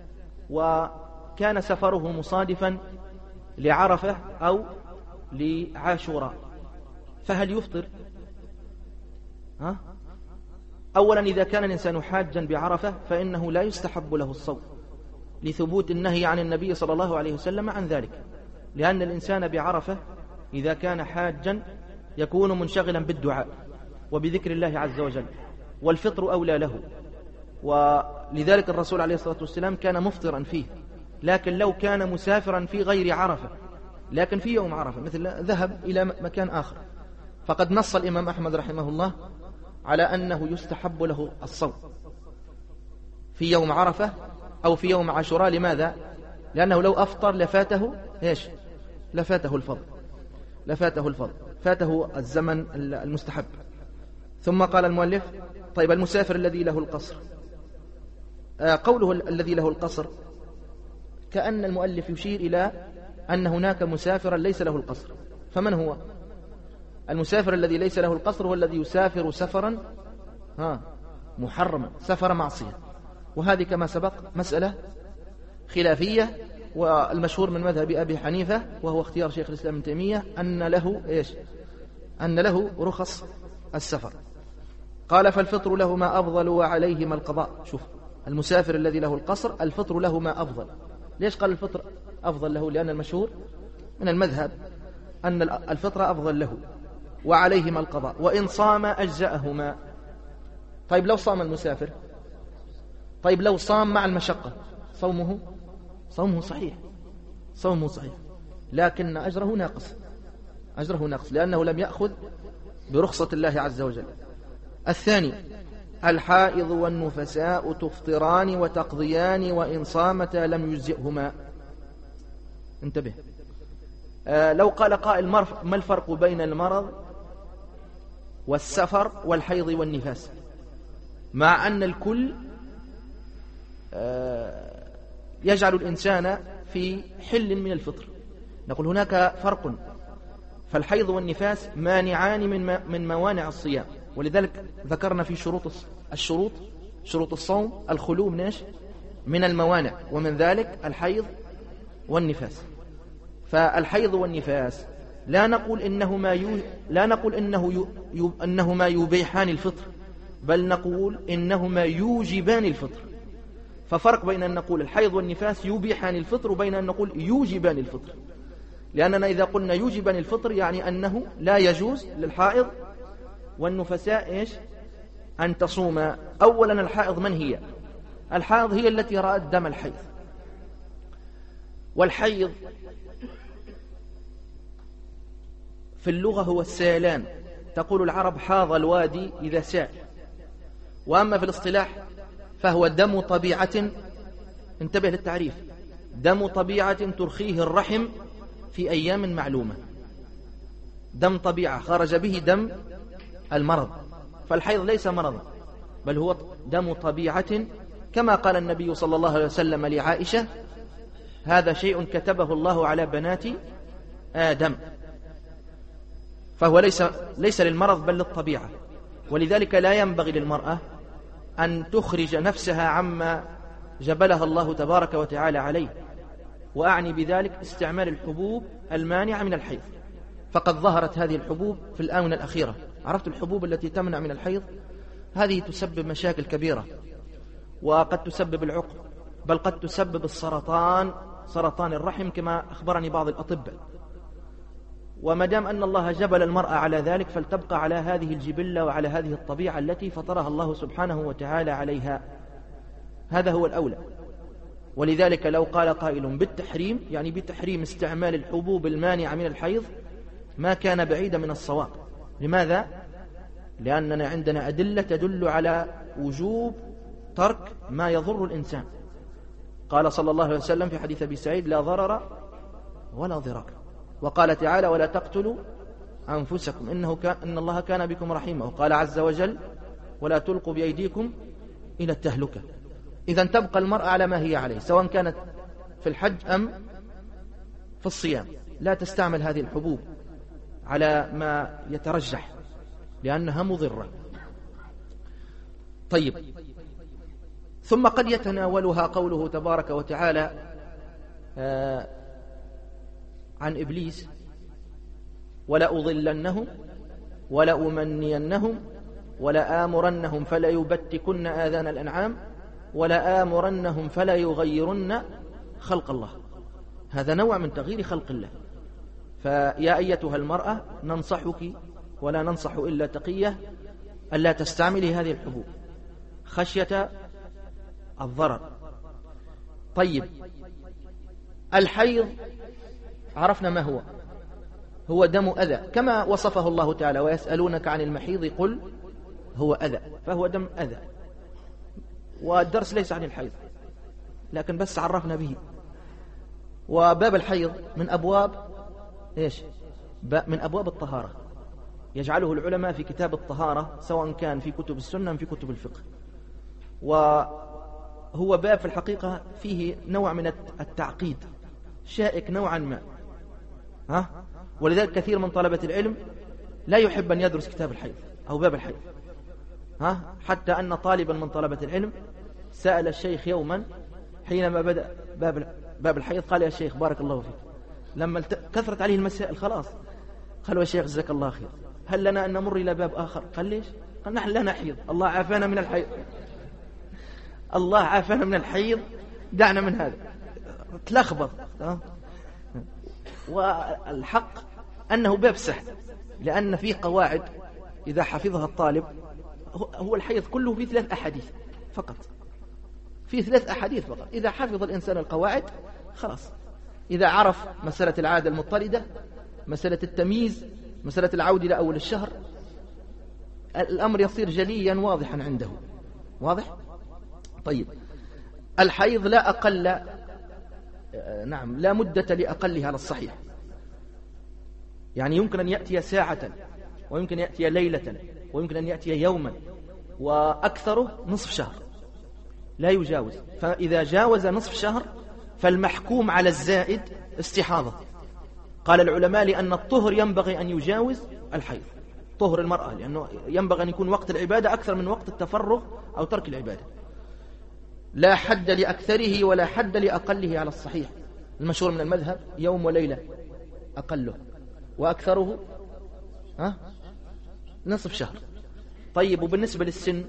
وكان سفره مصادفا لعرفة أو لعاشوراء، فهل يفطر؟ أولا إذا كان الإنسان حاجا بعرفة فإنه لا يستحب له الصوم لثبوت النهي عن النبي صلى الله عليه وسلم عن ذلك، لأن الإنسان بعرفة إذا كان حاجا يكون منشغلا بالدعاء وبذكر الله عز وجل، والفطر أولى له. ولذلك الرسول عليه الصلاة والسلام كان مفطرا فيه، لكن لو كان مسافرا في غير عرفة لكن في يوم عرفة مثل ذهب إلى مكان آخر، فقد نص الإمام أحمد رحمه الله على أنه يستحب له الصوم في يوم عرفة أو في يوم عاشوراء. لماذا؟ لأنه لو أفطر لفاته الفضل، فاته الزمن المستحب. ثم قال المؤلف طيب المسافر الذي له القصر، قوله الذي له القصر كأن المؤلف يشير إلى أن هناك مسافرا ليس له القصر. فمن هو المسافر الذي ليس له القصر؟ هو الذي يسافر سفرا محرما، سفر معصية، وهذه كما سبق مسألة خلافية، والمشهور من مذهب أبي حنيفة وهو اختيار شيخ الإسلام ابن تيمية أن له إيش؟ أن له رخص السفر. قال فالفطر له ما أفضل وعليه ما القضاء. شوف المسافر الذي له القصر الفطر له ما أفضل. ليش قال الفطر أفضل له؟ لأن المشهور من المذهب أن الفطر أفضل له وعليه ما القضاء، وإن صام أجزأهما. طيب لو صام المسافر، طيب لو صام مع المشقة صومه صحيح، صومه صحيح، لكن أجره ناقص، أجره ناقص لأنه لم يأخذ برخصة الله عز وجل. الثاني الحائض والنفساء تفطران وتقضيان وإن صامتا لم يجزئهما. انتبه، لو قال قائل ما الفرق بين المرض والسفر والحيض والنفاس، مع أن الكل يجعل الإنسان في حل من الفطر، نقول هناك فرق، فالحيض والنفاس مانعان من موانع الصيام، ولذلك ذكرنا في شروط الصوم الخلو من الموانع، ومن ذلك الحيض والنفاس. فالحيض والنفاس لا نقول إنهما يبيحان الفطر، بل نقول إنهما يوجبان الفطر. ففرق بين أن نقول الحيض والنفاس يبيحان الفطر وبين أن نقول يوجبان الفطر، لأننا إذا قلنا يوجبان الفطر يعني أنه لا يجوز للحائض والنفساء أن تصوم. أولا الحائض من هي؟ الحائض هي التي رأت دم الحيض، والحيض في اللغة هو السيلان، تقول العرب حاض الوادي إذا سال. وأما في الاصطلاح فهو دم طبيعة، انتبه للتعريف، دم طبيعة ترخيه الرحم في أيام معلومة. دم طبيعة خرج به دم المرض، فالحيض ليس مرضا بل هو دم طبيعة، كما قال النبي صلى الله عليه وسلم لعائشة هذا شيء كتبه الله على بنات آدم، فهو ليس للمرض بل للطبيعة. ولذلك لا ينبغي للمرأة أن تخرج نفسها عما جبلها الله تبارك وتعالى عليه، وأعني بذلك استعمال الحبوب المانعة من الحيض، فقد ظهرت هذه الحبوب في الآونة الأخيرة. عرفت الحبوب التي تمنع من الحيض هذه تسبب مشاكل كبيرة، وقد تسبب العقم، بل قد تسبب سرطان الرحم كما أخبرني بعض الأطباء. وما دام أن الله جبل المرأة على ذلك فلتبقى على هذه الجبلة وعلى هذه الطبيعة التي فطرها الله سبحانه وتعالى عليها، هذا هو الأولى. ولذلك لو قال قائل بالتحريم، يعني بتحريم استعمال الحبوب المانعة من الحيض، ما كان بعيدا من الصواب. لماذا؟ لأننا عندنا أدلة تدل على وجوب ترك ما يضر الإنسان. قال صلى الله عليه وسلم في حديث أبي سعيد لا ضرر ولا ضرار، وقال تعالى ولا تقتلوا أنفسكم إن الله كان بكم رحيما، وقال عز وجل ولا تلقوا بأيديكم إلى التهلكة. إذن تبقى المرأة على ما هي عليه سواء كانت في الحج أم في الصيام، لا تستعمل هذه الحبوب على ما يترجح لأنها مضرة. طيب، ثم قد يتناولها قوله تبارك وتعالى عن إبليس ولا أضلنهم ولا أمنينهم ولا آمرنهم فلا يبتكن آذان الأنعام ولا آمرنهم فلا يغيرن خلق الله. هذا نوع من تغيير خلق الله. فيا أيتها المرأة ننصحك ولا ننصح إلا تقية ألا تستعملي هذه الحبوب خشية الضرر. طيب، الحيض عرفنا ما هو دم أذى كما وصفه الله تعالى ويسألونك عن المحيض قل هو أذى، فهو دم أذى. والدرس ليس عن الحيض لكن بس عرفنا به. وباب الحيض من أبواب من أبواب الطهارة، يجعله العلماء في كتاب الطهارة سواء كان في كتب السنة أم في كتب الفقه. وهو باب في الحقيقة فيه نوع من التعقيد شائك نوعا ما، ولذلك كثير من طلبة العلم لا يحب أن يدرس كتاب الحيض أو باب الحيض، حتى أن طالبا من طلبة العلم سأل الشيخ يوما حينما بدأ باب الحيض، قال: يا شيخ بارك الله فيك، لما كثرت عليه المسائل خلاص، قال: يا شيخ جزاك الله خير، هل لنا أن نمر إلى باب آخر؟ قال: ليش؟ قال: نحن لا نحيض، الله عافانا من الحيض، الله عافانا من الحيض، دعنا من هذا. تلخبط. والحق أنه باب سهل، لأن فيه قواعد إذا حفظها الطالب. هو الحيض كله في 3 أحاديث فقط، في 3 أحاديث فقط. إذا حفظ الإنسان القواعد خلاص، إذا عرف مسألة العادة المضطردة، مسألة التمييز، مسألة العودة إلى أول الشهر، الأمر يصير جليا واضحا عنده. واضح؟ طيب، الحيض لا أقل، نعم، لا مدة لأقلها على الصحيح، يعني يمكن أن يأتي ساعة، ويمكن أن يأتي ليلة، ويمكن أن يأتي يوما، وأكثره نصف شهر لا يجاوز. فإذا جاوز نصف شهر فالمحكوم على الزائد استحاضة. قال العلماء: لأن الطهر ينبغي أن يجاوز الحيض، طهر المرأة، لأنه ينبغي أن يكون وقت العبادة أكثر من وقت التفرغ أو ترك العبادة. لا حد لأكثره ولا حد لأقله على الصحيح. المشهور من المذهب يوم وليلة أقله، وأكثره نصف شهر. طيب، وبالنسبة للسن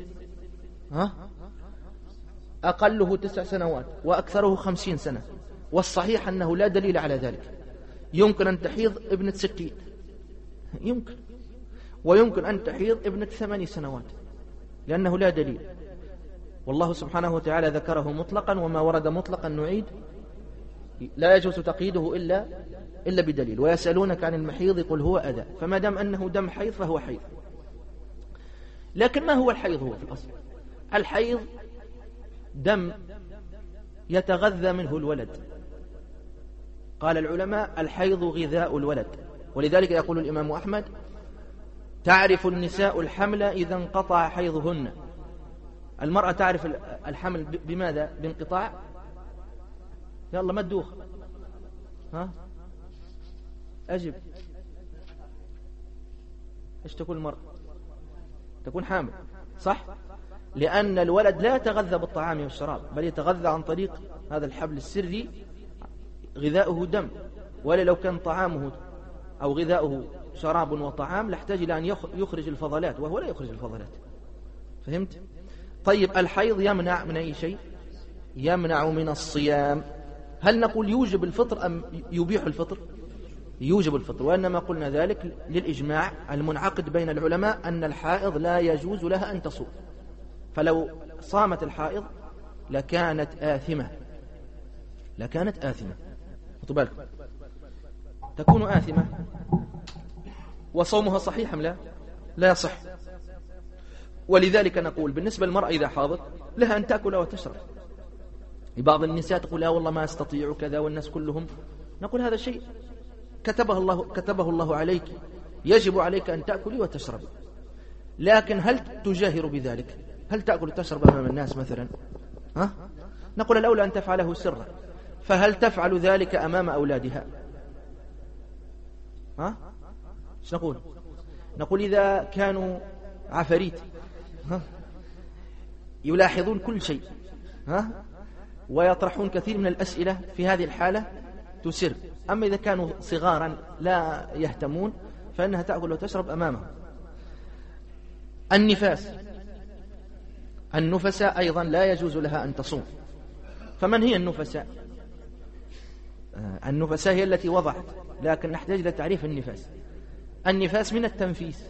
أقله 9 سنوات وأكثره 50 سنة، والصحيح أنه لا دليل على ذلك. يمكن أن تحيض ابنة 60، يمكن، ويمكن أن تحيض ابنة 8 سنوات، لأنه لا دليل. والله سبحانه وتعالى ذكره مطلقا، وما ورد مطلقا نعيد، لا يجوز تقييده إلا بدليل. ويسألونك عن المحيض قل هو أذى، فما دام أنه دم حيض فهو حيض. لكن ما هو الحيض؟ هو في الأصل الحيض دم يتغذى منه الولد. قال العلماء: الحيض غذاء الولد. ولذلك يقول الإمام أحمد: تعرف النساء الحمل إذا انقطع حيضهن. المرأة تعرف الحمل بماذا؟ بانقطاع. يلا ما تدوخ، أجب. إيش تكون المرأة؟ تكون حامل، صح؟ لأن الولد لا يتغذى بالطعام والشراب، بل يتغذى عن طريق هذا الحبل السري، غذاؤه دم. ولا لو كان طعامه أو غذاؤه شراب وطعام لاحتاج إلى أن يخرج الفضلات، وهو لا يخرج الفضلات. فهمت؟ طيب، الحيض يمنع من أي شيء؟ يمنع من الصيام. هل نقول يوجب الفطر أم يبيح الفطر؟ يوجب الفطر، وإنما قلنا ذلك للإجماع المنعقد بين العلماء أن الحائض لا يجوز لها أن تصوم، فلو صامت الحائض لكانت آثمة، لكانت آثمة. خذوا بالكم، تكون آثمة. وصومها صحيح أم لا؟ لا يصح. ولذلك نقول بالنسبة للمرأة إذا حاضت لها أن تأكل وتشرب. بعض النساء تقول: لا والله ما أستطيع كذا، والناس كلهم. نقول: هذا شيء كتبه الله عليك، يجب عليك أن تأكلي وتشربي. لكن هل تجاهر بذلك؟ هل تأكل وتشرب أمام الناس مثلا؟ نقول: الأولى أن تفعله سرا. فهل تفعل ذلك أمام أولادها؟ ايش نقول؟ نقول: إذا كانوا عفاريت يلاحظون كل شيء ويطرحون كثير من الأسئلة، في هذه الحالة تسر. أما إذا كانوا صغارا لا يهتمون فإنها تأكل وتشرب أمامهم. النفساء أيضا لا يجوز لها أن تصوم. فمن هي النفساء؟ النفساء هي التي وضعت، لكن نحتاج إلى تعريف النفاس. النفاس من التنفيس،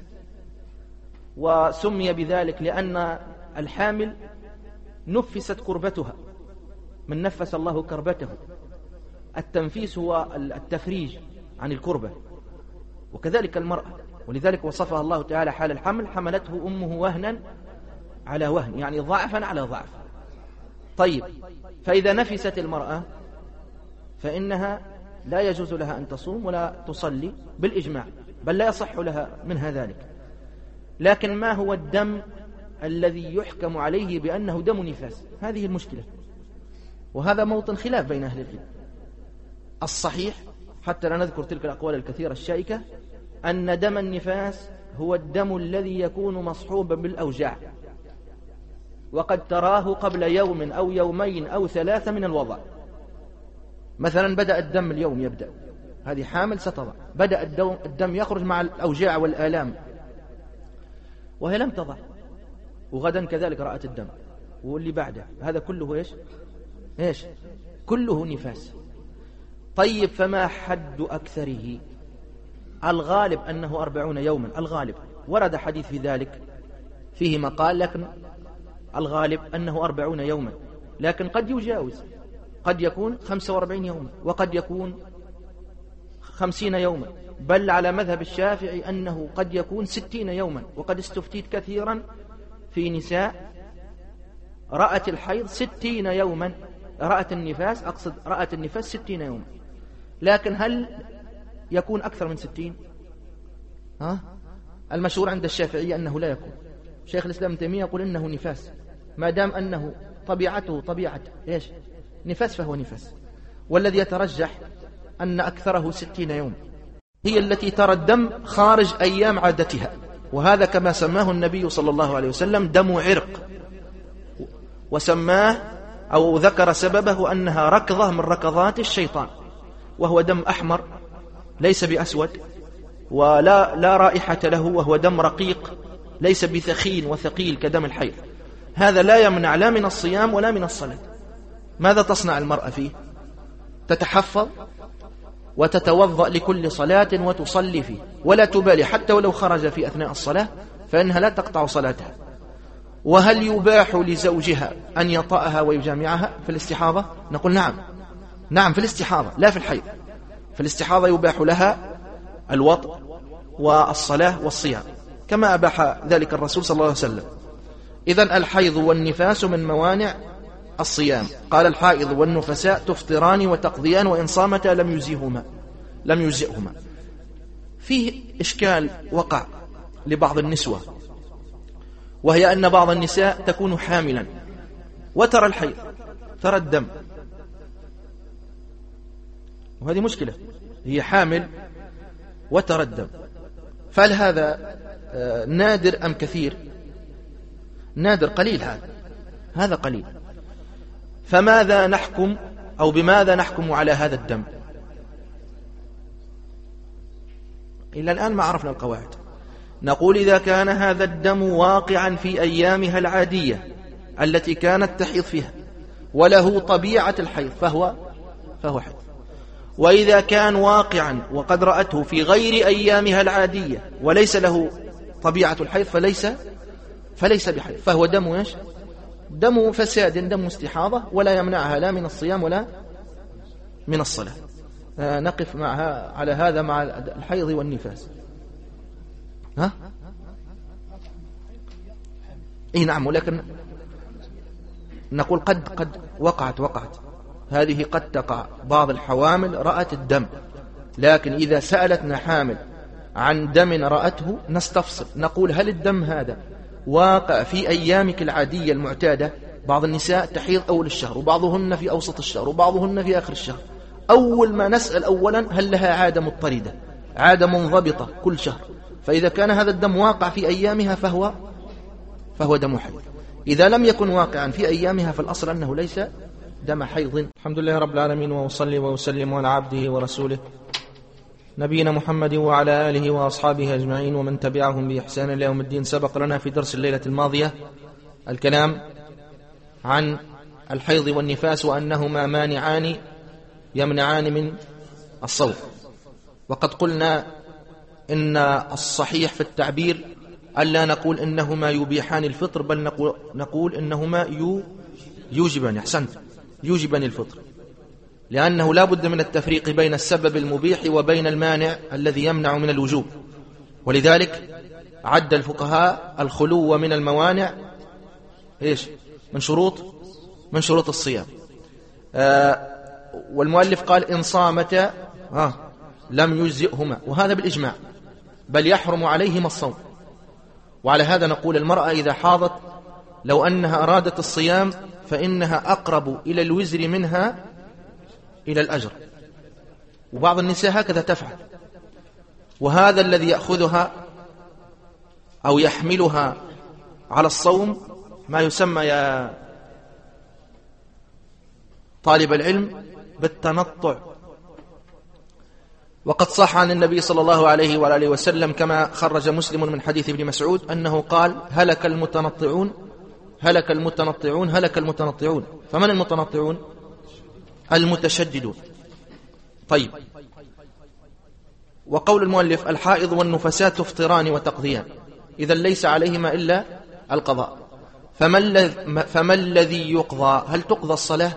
وسمي بذلك لأن الحامل نفست كربتها، من نفس الله كربته. التنفيس هو التفريج عن الكربة، وكذلك المرأة. ولذلك وصفها الله تعالى حال الحمل: حملته أمه وهنا على وهن، يعني ضعفا على ضعف. طيب، فإذا نفست المرأة فإنها لا يجوز لها أن تصوم ولا تصلي بالإجماع، بل لا يصح لها منها ذلك. لكن ما هو الدم الذي يحكم عليه بأنه دم نفاس؟ هذه المشكلة، وهذا موطن خلاف بين أهل العلم. الصحيح، حتى لا نذكر تلك الأقوال الكثيرة الشائكة، أن دم النفاس هو الدم الذي يكون مصحوبا بالأوجاع. وقد تراه قبل يوم أو يومين أو 3 من الوضع. مثلا بدأ الدم اليوم يبدأ، هذه حامل ستضع، بدأ الدم يخرج مع الأوجاع والآلام وهي لم تضع، وغدا كذلك رأت الدم، واللي بعده، هذا كله إيش؟ كله نفاس. طيب فما حد أكثره؟ الغالب أنه 40 يوما، الغالب ورد حديث في ذلك فيه مقال، لكن الغالب أنه 40 يوما، لكن قد يجاوز، قد يكون 45 يوما، وقد يكون 50 يوما، بل على مذهب الشافعي أنه قد يكون 60 يوما. وقد استفتيت كثيرا في نساء رأت الحيض 60 يوما، رأت النفاس، أقصد رأت النفاس 60 يوما، لكن هل يكون أكثر من 60؟ المشهور عند الشافعية أنه لا يكون. شيخ الإسلام ابن تيمية يقول إنه نفاس، ما دام أنه طبيعته طبيعة نفاس فهو نفاس. والذي يترجح أن أكثره 60 يوم، هي التي ترى الدم خارج أيام عادتها، وهذا كما سماه النبي صلى الله عليه وسلم دم عرق، وسماه أو ذكر سببه أنها ركضة من ركضات الشيطان، وهو دم أحمر ليس بأسود ولا رائحة له، وهو دم رقيق ليس بثخين وثقيل كدم الحيض. هذا لا يمنع لا من الصيام ولا من الصلاة. ماذا تصنع المرأة فيه؟ تتحفظ وتتوضأ لكل صلاة وتصلي فيه، ولا تبالي حتى ولو خرج في أثناء الصلاة، فإنها لا تقطع صلاتها. وهل يباح لزوجها أن يطأها ويجامعها في الاستحاضة؟ نقول نعم في الاستحاضة، لا في الحيض. في الاستحاضة يباح لها الوطء والصلاة والصيام كما أباح ذلك الرسول صلى الله عليه وسلم. إذن الحيض والنفاس من موانع الصيام. قال الحائض والنفساء تفطران وتقضيان وإن صامتا لم يجزئهما. فيه إشكال وقع لبعض النسوة، وهي أن بعض النساء تكون حاملا وترى الحيض، ترى الدم، وهذه مشكلة، هي حامل وترى الدم، فهل هذا نادر أم كثير؟ نادر، قليل، هذا قليل. فماذا نحكم أو بماذا نحكم على هذا الدم؟ إلا الآن ما عرفنا القواعد. نقول إذا كان هذا الدم واقعا في أيامها العادية التي كانت تحيض فيها وله طبيعة الحيض فهو حيض. وإذا كان واقعا وقد رأته في غير أيامها العادية وليس له طبيعة الحيض فليس بحيض، فهو دم دم فساد، دم استحاضة، ولا يمنعها لا من الصيام ولا من الصلاة. نقف معها على هذا مع الحيض والنفاس. نعم، ولكن نقول قد وقعت هذه، قد تقع بعض الحوامل رأت الدم، لكن إذا سألتنا حامل عن دم رأته نستفصل، نقول هل الدم هذا واقع في أيامك العادية المعتادة؟ بعض النساء تحيض أول الشهر، وبعضهن في أوسط الشهر، وبعضهن في آخر الشهر. أول ما نسأل أولا هل لها عادة مضطردة، عادة منضبطة كل شهر؟ فإذا كان هذا الدم واقع في أيامها فهو دم حيض. إذا لم يكن واقعا في أيامها فالأصل أنه ليس دم حيض. الحمد لله رب العالمين، وأصلي وأسلم على عبده ورسوله نبينا محمد وعلى آله وأصحابه أجمعين ومن تبعهم بإحسان إلى يوم الدين. سبق لنا في درس الليلة الماضية الكلام عن الحيض والنفاس وأنهما مانعان يمنعان من الصوم، وقد قلنا إن الصحيح في التعبير ألا نقول إنهما يبيحان الفطر، بل نقول إنهما يوجبان، أحسنت، يوجبان الفطر، لأنه لا بد من التفريق بين السبب المبيح وبين المانع الذي يمنع من الوجوب. ولذلك عد الفقهاء الخلو من الموانع من شروط الصيام. والمؤلف قال إن صامتا لم يجزئهما، وهذا بالإجماع، بل يحرم عليهما الصوم. وعلى هذا نقول المرأة إذا حاضت لو أنها أرادت الصيام فإنها أقرب إلى الوزر منها إلى الأجر، وبعض النساء هكذا تفعل، وهذا الذي يأخذها أو يحملها على الصوم ما يسمى يا طالب العلم بالتنطع. وقد صح عن النبي صلى الله عليه وآله وسلم كما خرج مسلم من حديث ابن مسعود أنه قال: هلك المتنطعون هلك المتنطعون هلك المتنطعون. فمن المتنطعون؟ المتشددون. طيب، وقول المؤلف: الحائض والنفساء تفطران وتقضيان، إذا ليس عليهما إلا القضاء. فما الذي يقضى؟ هل تقضى الصلاة؟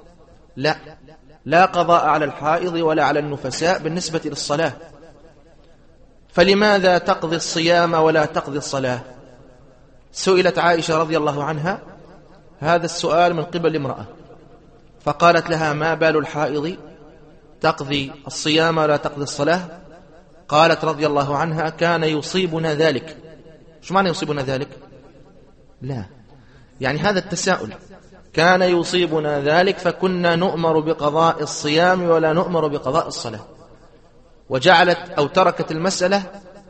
لا قضاء على الحائض ولا على النفساء بالنسبة للصلاة. فلماذا تقضي الصيام ولا تقضي الصلاة؟ سئلت عائشة رضي الله عنها هذا السؤال من قبل امرأة، فقالت لها: ما بال الحائض تقضي الصيام ولا تقضي الصلاة؟ قالت رضي الله عنها: كان يصيبنا ذلك. شو معنى يصيبنا ذلك؟ لا، يعني هذا التساؤل، كان يصيبنا ذلك فكنا نؤمر بقضاء الصيام ولا نؤمر بقضاء الصلاة، وجعلت أو تركت المسألة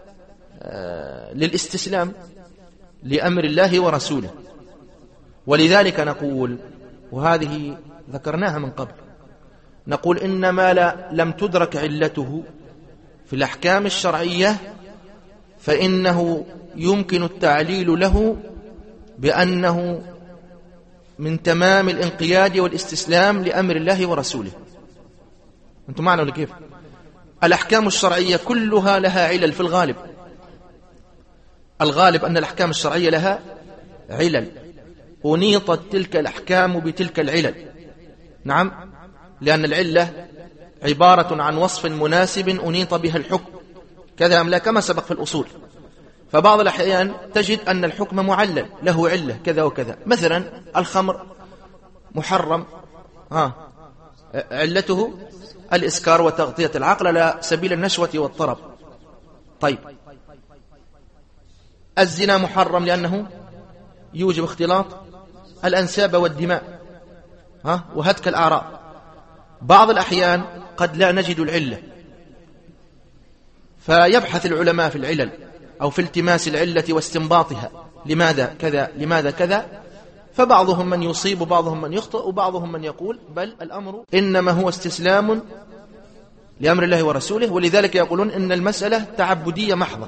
للاستسلام لأمر الله ورسوله. ولذلك نقول، وهذه ذكرناها من قبل، نقول إنما لم تدرك علته في الأحكام الشرعية فإنه يمكن التعليل له بأنه من تمام الانقياد والاستسلام لأمر الله ورسوله. أنتم معنا ولا كيف؟ الأحكام الشرعية كلها لها علل في الغالب. الغالب أن الأحكام الشرعية لها علل، أنيطت تلك الأحكام بتلك العلل. نعم، لأن العلة عبارة عن وصف مناسب أنيط بها الحكم، كذا أم لا، كما سبق في الأصول. فبعض الأحيان تجد أن الحكم معلل له علة كذا وكذا. مثلا الخمر محرم، علته الإسكار وتغطية العقل على سبيل النشوة والطرب. طيب، الزنا محرم لأنه يوجب اختلاط الأنساب والدماء وهتك الأعراض. بعض الأحيان قد لا نجد العلة، فيبحث العلماء في العلل أو في التماس العلة واستنباطها، لماذا كذا لماذا كذا. فبعضهم من يصيب وبعضهم من يخطئ وبعضهم من يقول بل الأمر إنما هو استسلام لأمر الله ورسوله. ولذلك يقولون إن المسألة تعبدية محضة.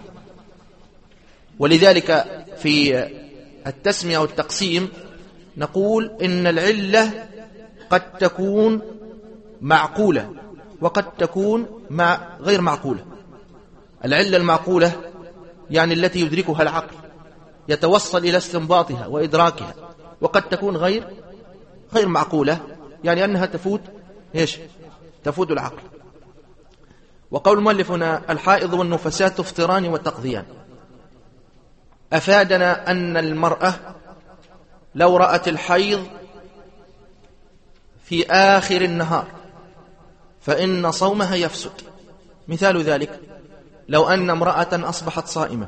ولذلك في التسمية والتقسيم نقول إن العلة قد تكون معقولة وقد تكون غير معقولة. العلة المعقولة يعني التي يدركها العقل يتوصل إلى استنباطها وإدراكها، وقد تكون غير معقولة، يعني أنها تفوت العقل. وقول المؤلف هنا: الحائض والنفساء تفطران وتقضيان، أفادنا أن المرأة لو رأت الحيض في آخر النهار فإن صومها يفسد. مثال ذلك: لو أن امرأة أصبحت صائمة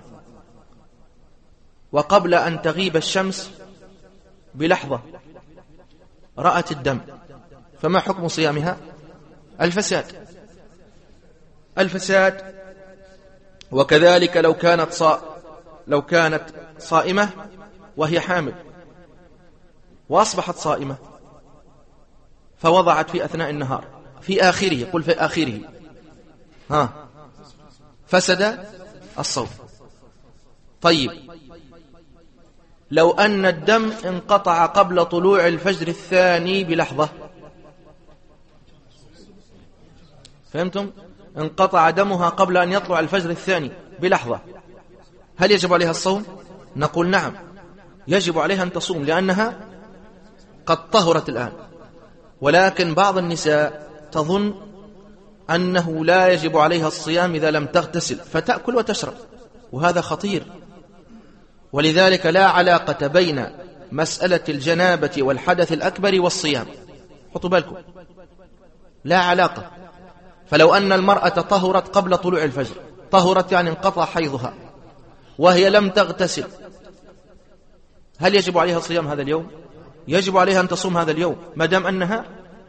وقبل أن تغيب الشمس بلحظة رأت الدم، فما حكم صيامها؟ الفساد. وكذلك لو كانت صائمة وهي حامل وأصبحت صائمة فوضعت في أثناء النهار في آخره، قل في آخره، فسد الصوم. طيب، لو أن الدم انقطع قبل طلوع الفجر الثاني بلحظة، فهمتم؟ انقطع دمها قبل أن يطلع الفجر الثاني بلحظة، هل يجب عليها الصوم؟ نقول نعم، يجب عليها أن تصوم لأنها قد طهرت الآن. ولكن بعض النساء تظن أنه لا يجب عليها الصيام إذا لم تغتسل فتأكل وتشرب، وهذا خطير. ولذلك لا علاقة بين مسألة الجنابة والحدث الأكبر والصيام، حطوا بالكم، لا علاقة. فلو أن المرأة طهرت قبل طلوع الفجر، طهرت يعني انقطع حيضها وهي لم تغتسل، هل يجب عليها صيام هذا اليوم؟ يجب عليها أن تصوم هذا اليوم ما دام أنها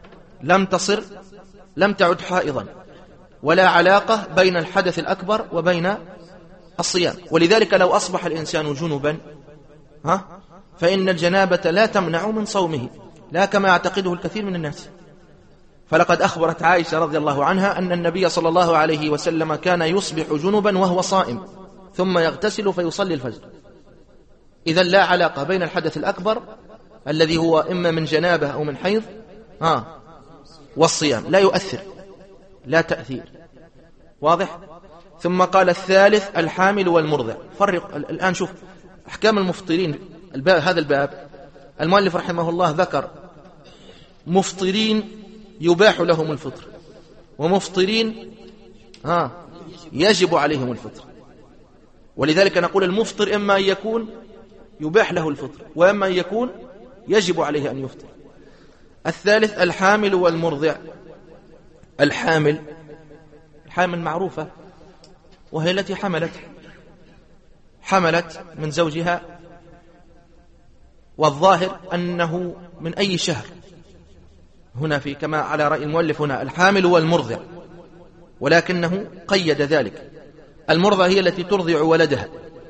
لم تعد حائضا، ولا علاقة بين الحدث الأكبر وبين الصيام. ولذلك لو أصبح الإنسان جنبا فإن الجنابة لا تمنع من صومه، لا كما يعتقده الكثير من الناس. فلقد أخبرت عائشة رضي الله عنها أن النبي صلى الله عليه وسلم كان يصبح جنبا وهو صائم ثم يغتسل فيصلي الفجر. إذن لا علاقة بين الحدث الأكبر الذي هو إما من جنابة أو من حيض والصيام، لا يؤثر، لا تأثير. واضح؟ ثم قال الثالث الحامل والمرضع. فرق الآن، شوف أحكام المفطرين. هذا الباب المؤلف رحمه الله ذكر مفطرين يباح لهم الفطر، ومفطرين يجب عليهم الفطر. ولذلك نقول المفطر إما أن يكون يباح له الفطر، وإما أن يكون يجب عليه أن يفطر. الثالث الحامل والمرضع. الحامل معروفة، وهي التي حملت من زوجها، والظاهر أنه من أي شهر هنا، في كما على رأي المؤلف هنا الحامل والمرضع، ولكنه قيد ذلك. المرضع هي التي ترضع ولدها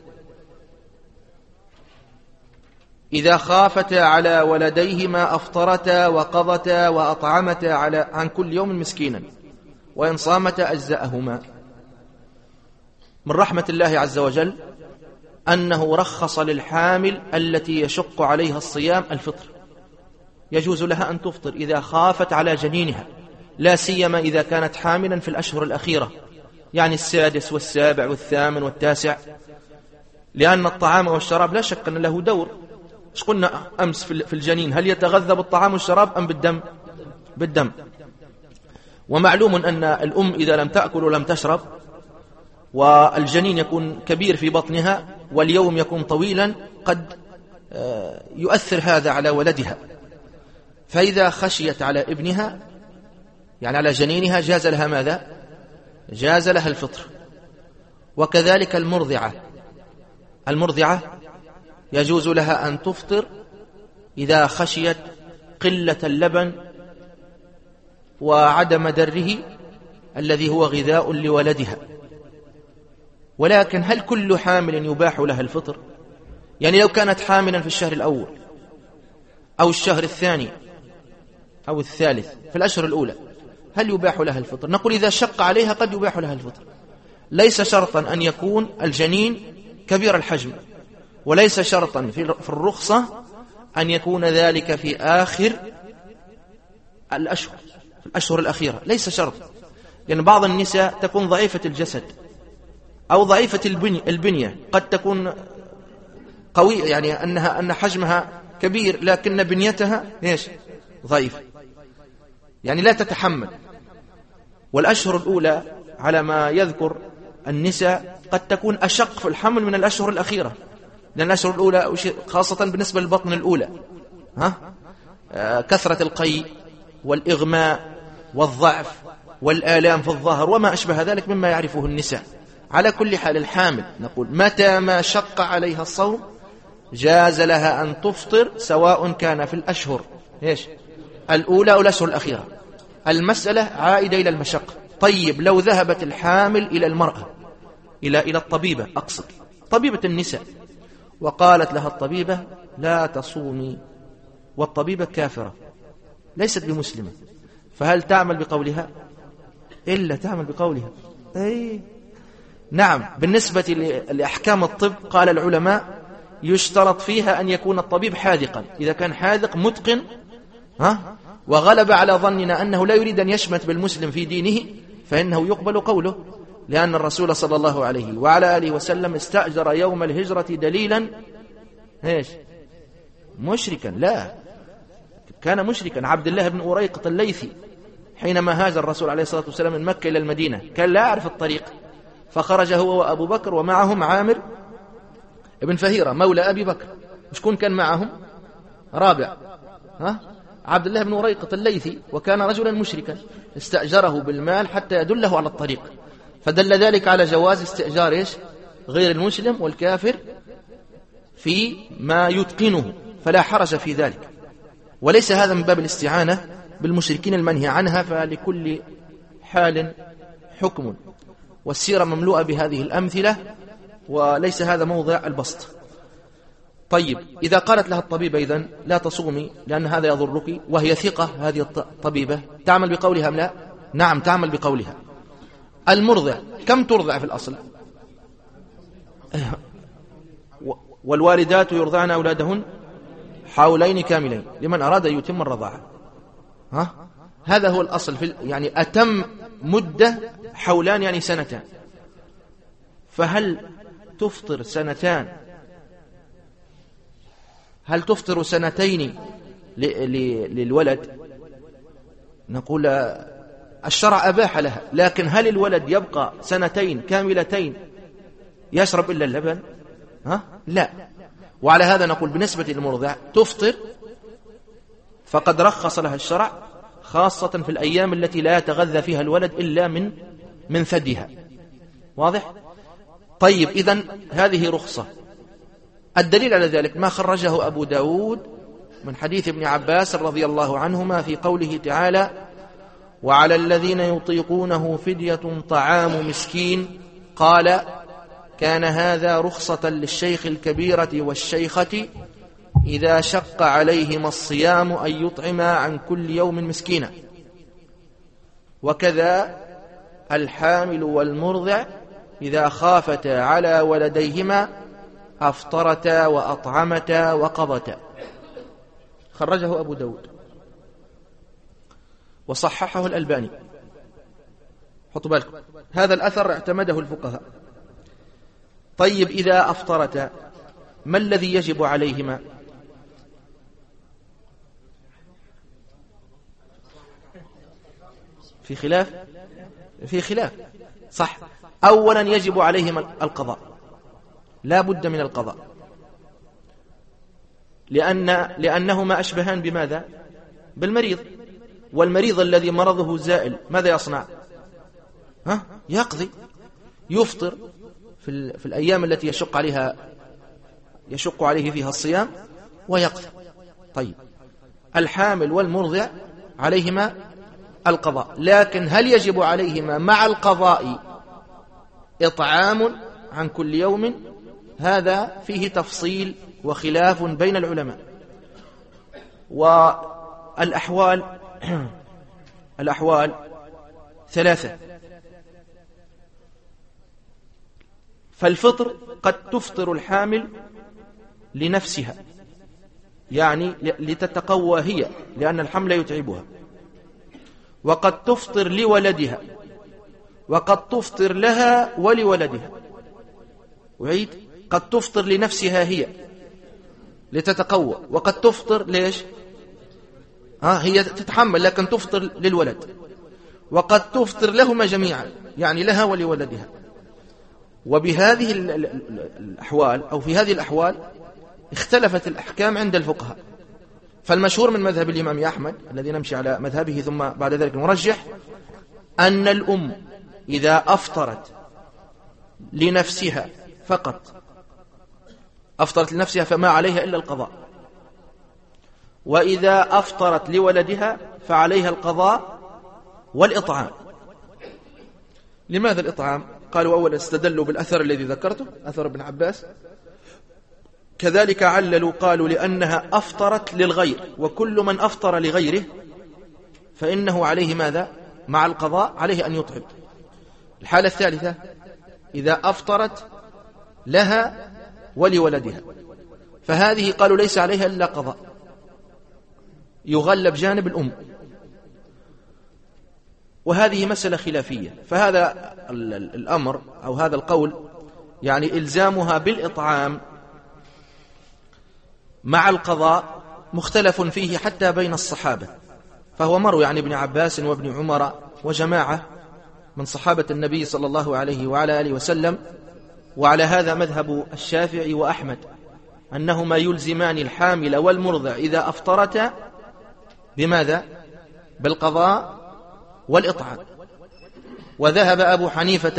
إذا خافتا على ولديهما أفطرتا وقضتا وأطعمتا عن كل يوم مسكينا، وإن صامتا أجزأهما. من رحمة الله عز وجل أنه رخص للحامل التي يشق عليها الصيام الفطر، يجوز لها أن تفطر إذا خافت على جنينها، لا سيما إذا كانت حاملا في الأشهر الأخيرة، يعني السادس والسابع والثامن والتاسع، لأن الطعام والشراب لا شك أن له دور. إيش قلنا أمس في الجنين؟ هل يتغذى بالطعام والشراب أم بالدم؟ ومعلوم أن الأم إذا لم تأكل ولم تشرب والجنين يكون كبير في بطنها واليوم يكون طويلا قد يؤثر هذا على ولدها، فإذا خشيت على ابنها يعني على جنينها جاز لها ماذا؟ جاز لها الفطر. وكذلك المرضعة يجوز لها أن تفطر إذا خشيت قلة اللبن وعدم دره الذي هو غذاء لولدها. ولكن هل كل حامل يباح لها الفطر؟ يعني لو كانت حاملا في الشهر الأول أو الشهر الثاني أو الثالث في الأشهر الأولى، هل يباح لها الفطر؟ نقول إذا شق عليها قد يباح لها الفطر، ليس شرطا أن يكون الجنين كبير الحجم، وليس شرطا في الرخصة أن يكون ذلك في آخر الأشهر الأخيرة، ليس شرط. يعني بعض النساء تكون ضعيفة الجسد أو ضعيفة البنية، قد تكون قوية، يعني أن حجمها كبير لكن بنيتها ضعيف، يعني لا تتحمل. والأشهر الأولى على ما يذكر النساء قد تكون أشق في الحمل من الأشهر الأخيرة، لأن الأشهر الأولى خاصة بالنسبة للبطن الأولى كثرة القيء والإغماء والضعف والآلام في الظهر وما أشبه ذلك مما يعرفه النساء. على كل حال الحامل نقول متى ما شق عليها الصوم جاز لها أن تفطر، سواء كان في الأشهر الأولى أو الأشهر الأخيرة. المسألة عائدة إلى المشقة. طيب لو ذهبت الحامل إلى المرأة، إلى الطبيبة، أقصد طبيبة النساء، وقالت لها الطبيبة لا تصومي، والطبيبة كافرة ليست بمسلمة، فهل تعمل بقولها؟ إلا تعمل بقولها. نعم. بالنسبة لأحكام الطب قال العلماء يشترط فيها أن يكون الطبيب حاذقا، إذا كان حاذق متقن وغلب على ظننا أنه لا يريد أن يشمت بالمسلم في دينه فإنه يقبل قوله، لأن الرسول صلى الله عليه وعلى آله وسلم استأجر يوم الهجرة دليلا مشركا، لا كان مشركا، عبد الله بن أريقط الليثي، حينما هاجر الرسول عليه الصلاة والسلام من مكة إلى المدينة كان لا يعرف الطريق، فخرج هو وأبو بكر ومعهم عامر ابن فهيرة مولى أبي بكر. شكون كان معهم؟ رابع عبد الله بن أريقط الليثي، وكان رجلا مشركا، استأجره بالمال حتى يدله على الطريق، فدل ذلك على جواز استئجار غير المسلم والكافر في ما يتقنه، فلا حرج في ذلك. وليس هذا من باب الاستعانة بالمشركين المنهي عنها، فلكل حال حكم، والسيرة مملوءة بهذه الأمثلة، وليس هذا موضع البسط. طيب إذا قالت لها الطبيبة إذن لا تصومي لأن هذا يضرك، وهي ثقة هذه الطبيبة، تعمل بقولها أم لا؟ نعم تعمل بقولها. المرضع كم ترضع في الأصل؟ والوالدات يرضعن أولادهن حولين كاملين لمن أراد أن يتم الرضاعة. هذا هو الأصل يعني أتم مدة حولان يعني سنتان. فهل تفطر سنتان؟ هل تفطر سنتين للولد؟ نقول الشرع أباح لها، لكن هل الولد يبقى سنتين كاملتين يشرب إلا اللبن؟ لا. وعلى هذا نقول بالنسبة للمرضع تفطر، فقد رخص لها الشرع خاصة في الأيام التي لا يتغذى فيها الولد إلا من ثديها. واضح؟ طيب إذن هذه رخصة. الدليل على ذلك ما خرجه أبو داود من حديث ابن عباس رضي الله عنهما في قوله تعالى: وعلى الذين يطيقونه فدية طعام مسكين، قال: كان هذا رخصة للشيخ الكبيرة والشيخة إذا شق عليهما الصيام أن يطعما عن كل يوم مسكينا، وكذا الحامل والمرضع إذا خافتا على ولديهما أفطرتا وأطعمتا وقضتا. خرجه أبو داود وصححه الألباني. حطوا بالكم هذا الأثر اعتمده الفقهاء. طيب إذا أفطرتا ما الذي يجب عليهما؟ في خلاف صح. أولا يجب عليهما القضاء، لا بد من القضاء، لأنهما أشبهان بماذا؟ بالمريض. والمريض الذي مرضه زائل ماذا يصنع؟ يقضي، يفطر في الأيام التي يشق عليه فيها الصيام ويقضي. طيب الحامل والمرضع عليهما القضاء، لكن هل يجب عليهما مع القضاء إطعام عن كل يوم؟ هذا فيه تفصيل وخلاف بين العلماء. الأحوال ثلاثة. فالفطر قد تفطر الحامل لنفسها، يعني لتتقوى هي لأن الحمل يتعبها، وقد تفطر لولدها، وقد تفطر لها ولولدها. وعيد قد تفطر لنفسها هي لتتقوى، وقد تفطر ليش؟ هي تتحمل لكن تفطر للولد، وقد تفطر لهما جميعا يعني لها ولولدها. وبهذه الأحوال أو في هذه الأحوال اختلفت الأحكام عند الفقهاء. فالمشهور من مذهب الإمام أحمد الذي نمشي على مذهبه ثم بعد ذلك المرجح أن الأم إذا أفطرت لنفسها فقط، أفطرت لنفسها فما عليها إلا القضاء، وإذا أفطرت لولدها فعليها القضاء والإطعام. لماذا الإطعام؟ قالوا أولا استدلوا بالأثر الذي ذكرته، أثر ابن عباس. كذلك عللوا قالوا لأنها أفطرت للغير، وكل من أفطر لغيره فإنه عليه ماذا؟ مع القضاء عليه أن يطعم. الحالة الثالثة إذا أفطرت لها ولولدها، فهذه قالوا ليس عليها إلا قضاء، يغلب جانب الأم. وهذه مسألة خلافية، فهذا الأمر أو هذا القول يعني إلزامها بالإطعام مع القضاء مختلف فيه حتى بين الصحابة. فهو مروي عن ابن عباس وابن عمر وجماعة من صحابة النبي صلى الله عليه وعلى آله وسلم. وعلى هذا مذهب الشافعي وأحمد أنهما يلزمان الحامل والمرضع إذا أفطرتا بماذا؟ بالقضاء والإطعام. وذهب أبو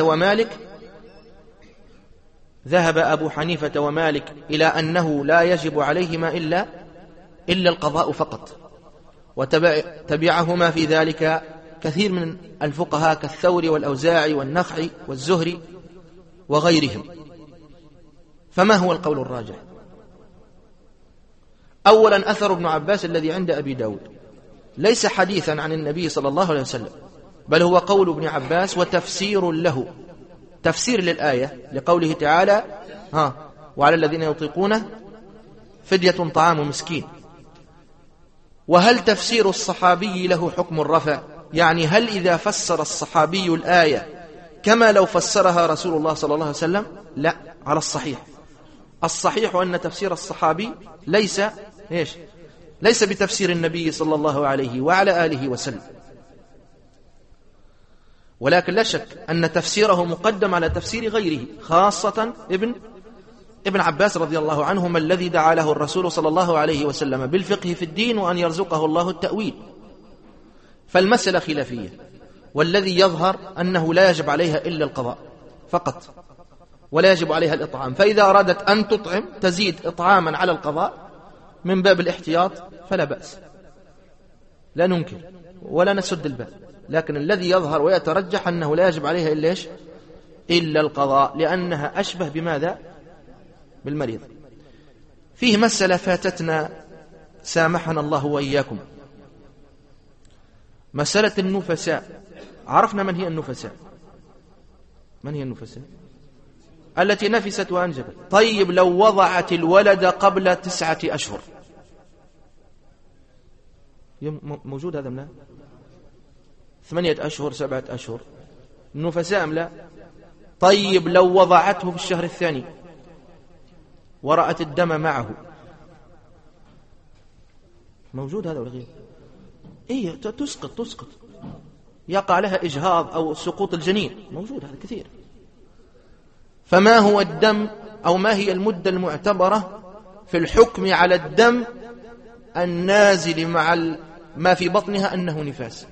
حنيفة ومالك إلى أنه لا يجب عليهما إلا القضاء فقط، وتبعهما في ذلك كثير من الفقهاء كالثوري والأوزاعي والنخعي والزهري وغيرهم. فما هو القول الراجح؟ أولا أثر ابن عباس الذي عند أبي داود ليس حديثا عن النبي صلى الله عليه وسلم، بل هو قول ابن عباس وتفسير له، تفسير للآية لقوله تعالى وعلى الذين يطيقونه فدية طعام مسكين. وهل تفسير الصحابي له حكم الرفع؟ يعني هل إذا فسر الصحابي الآية كما لو فسرها رسول الله صلى الله عليه وسلم؟ لا، على الصحيح. الصحيح أن تفسير الصحابي ليس بتفسير النبي صلى الله عليه وعلى آله وسلم، ولكن لا شك أن تفسيره مقدم على تفسير غيره، خاصة ابن عباس رضي الله عنهما الذي دعا له الرسول صلى الله عليه وسلم بالفقه في الدين وأن يرزقه الله التأويل. فالمسألة خلافية، والذي يظهر أنه لا يجب عليها إلا القضاء فقط، ولا يجب عليها الإطعام. فإذا أرادت أن تطعم تزيد إطعاما على القضاء من باب الاحتياط فلا بأس، لا ننكر ولا نسد الباب، لكن الذي يظهر ويترجح أنه لا يجب عليها إلا القضاء، لأنها أشبه بماذا؟ بالمريض. فيه مسألة فاتتنا سامحنا الله وإياكم، مسألة النفساء. عرفنا من هي النفساء؟ من هي النفساء؟ التي نفست وأنجبت. طيب لو وضعت الولد قبل 9 أشهر، موجود هذا منها 8 أشهر 7 أشهر، النفساء أم لا؟ طيب لو وضعته في الشهر الثاني ورأت الدم معه، موجود هذا ولا غير؟ تسقط يقع لها إجهاض أو سقوط الجنين، موجود هذا كثير. فما هو الدم أو ما هي المدة المعتبرة في الحكم على الدم النازل مع ما في بطنها أنه نفاس؟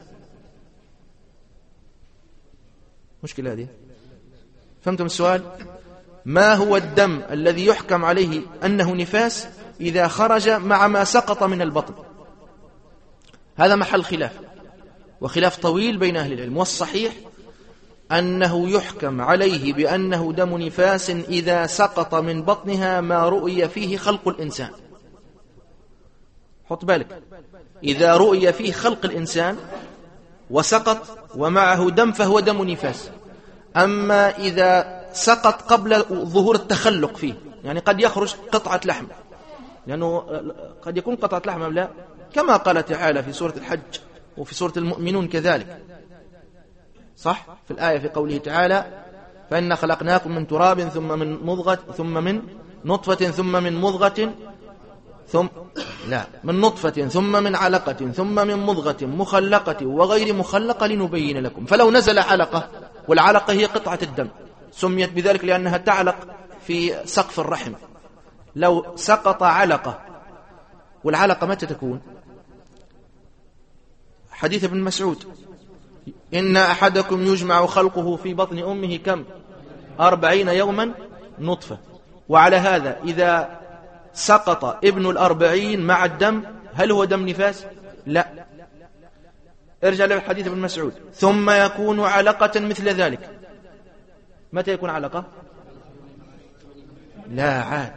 مشكلة هذه، فهمتم السؤال؟ ما هو الدم الذي يحكم عليه أنه نفاس إذا خرج مع ما سقط من البطن؟ هذا محل خلاف، وخلاف طويل بين أهل العلم، والصحيح أنه يحكم عليه بأنه دم نفاس إذا سقط من بطنها ما رؤي فيه خلق الإنسان. حط بالك، إذا رؤي فيه خلق الإنسان وسقط ومعه دم فهو دم نفاس. أما إذا سقط قبل ظهور التخلق فيه، يعني قد يخرج قطعة لحم، لأنه قد يكون قطعة لحم أم لا، كما قال تعالى في سورة الحج وفي سورة المؤمنون كذلك، صح؟ في الآية في قوله تعالى فإن خلقناكم من تراب ثم من مضغة ثم من نطفة ثم من مضغة من نطفة ثم من علقة ثم من مضغة مخلقة وغير مخلقة لنبين لكم. فلو نزل علقة، والعلقة هي قطعة الدم، سميت بذلك لأنها تعلق في سقف الرحم. لو سقط علقة، والعلقة متى تكون؟ حديث ابن مسعود إن أحدكم يجمع خلقه في بطن أمه كم؟ 40 يوما نطفة. وعلى هذا إذا سقط ابن 40 مع الدم هل هو دم نفاس؟ لا. ارجع للحديث ابن مسعود ثم يكون علقة مثل ذلك. متى يكون علقة؟ لا عاد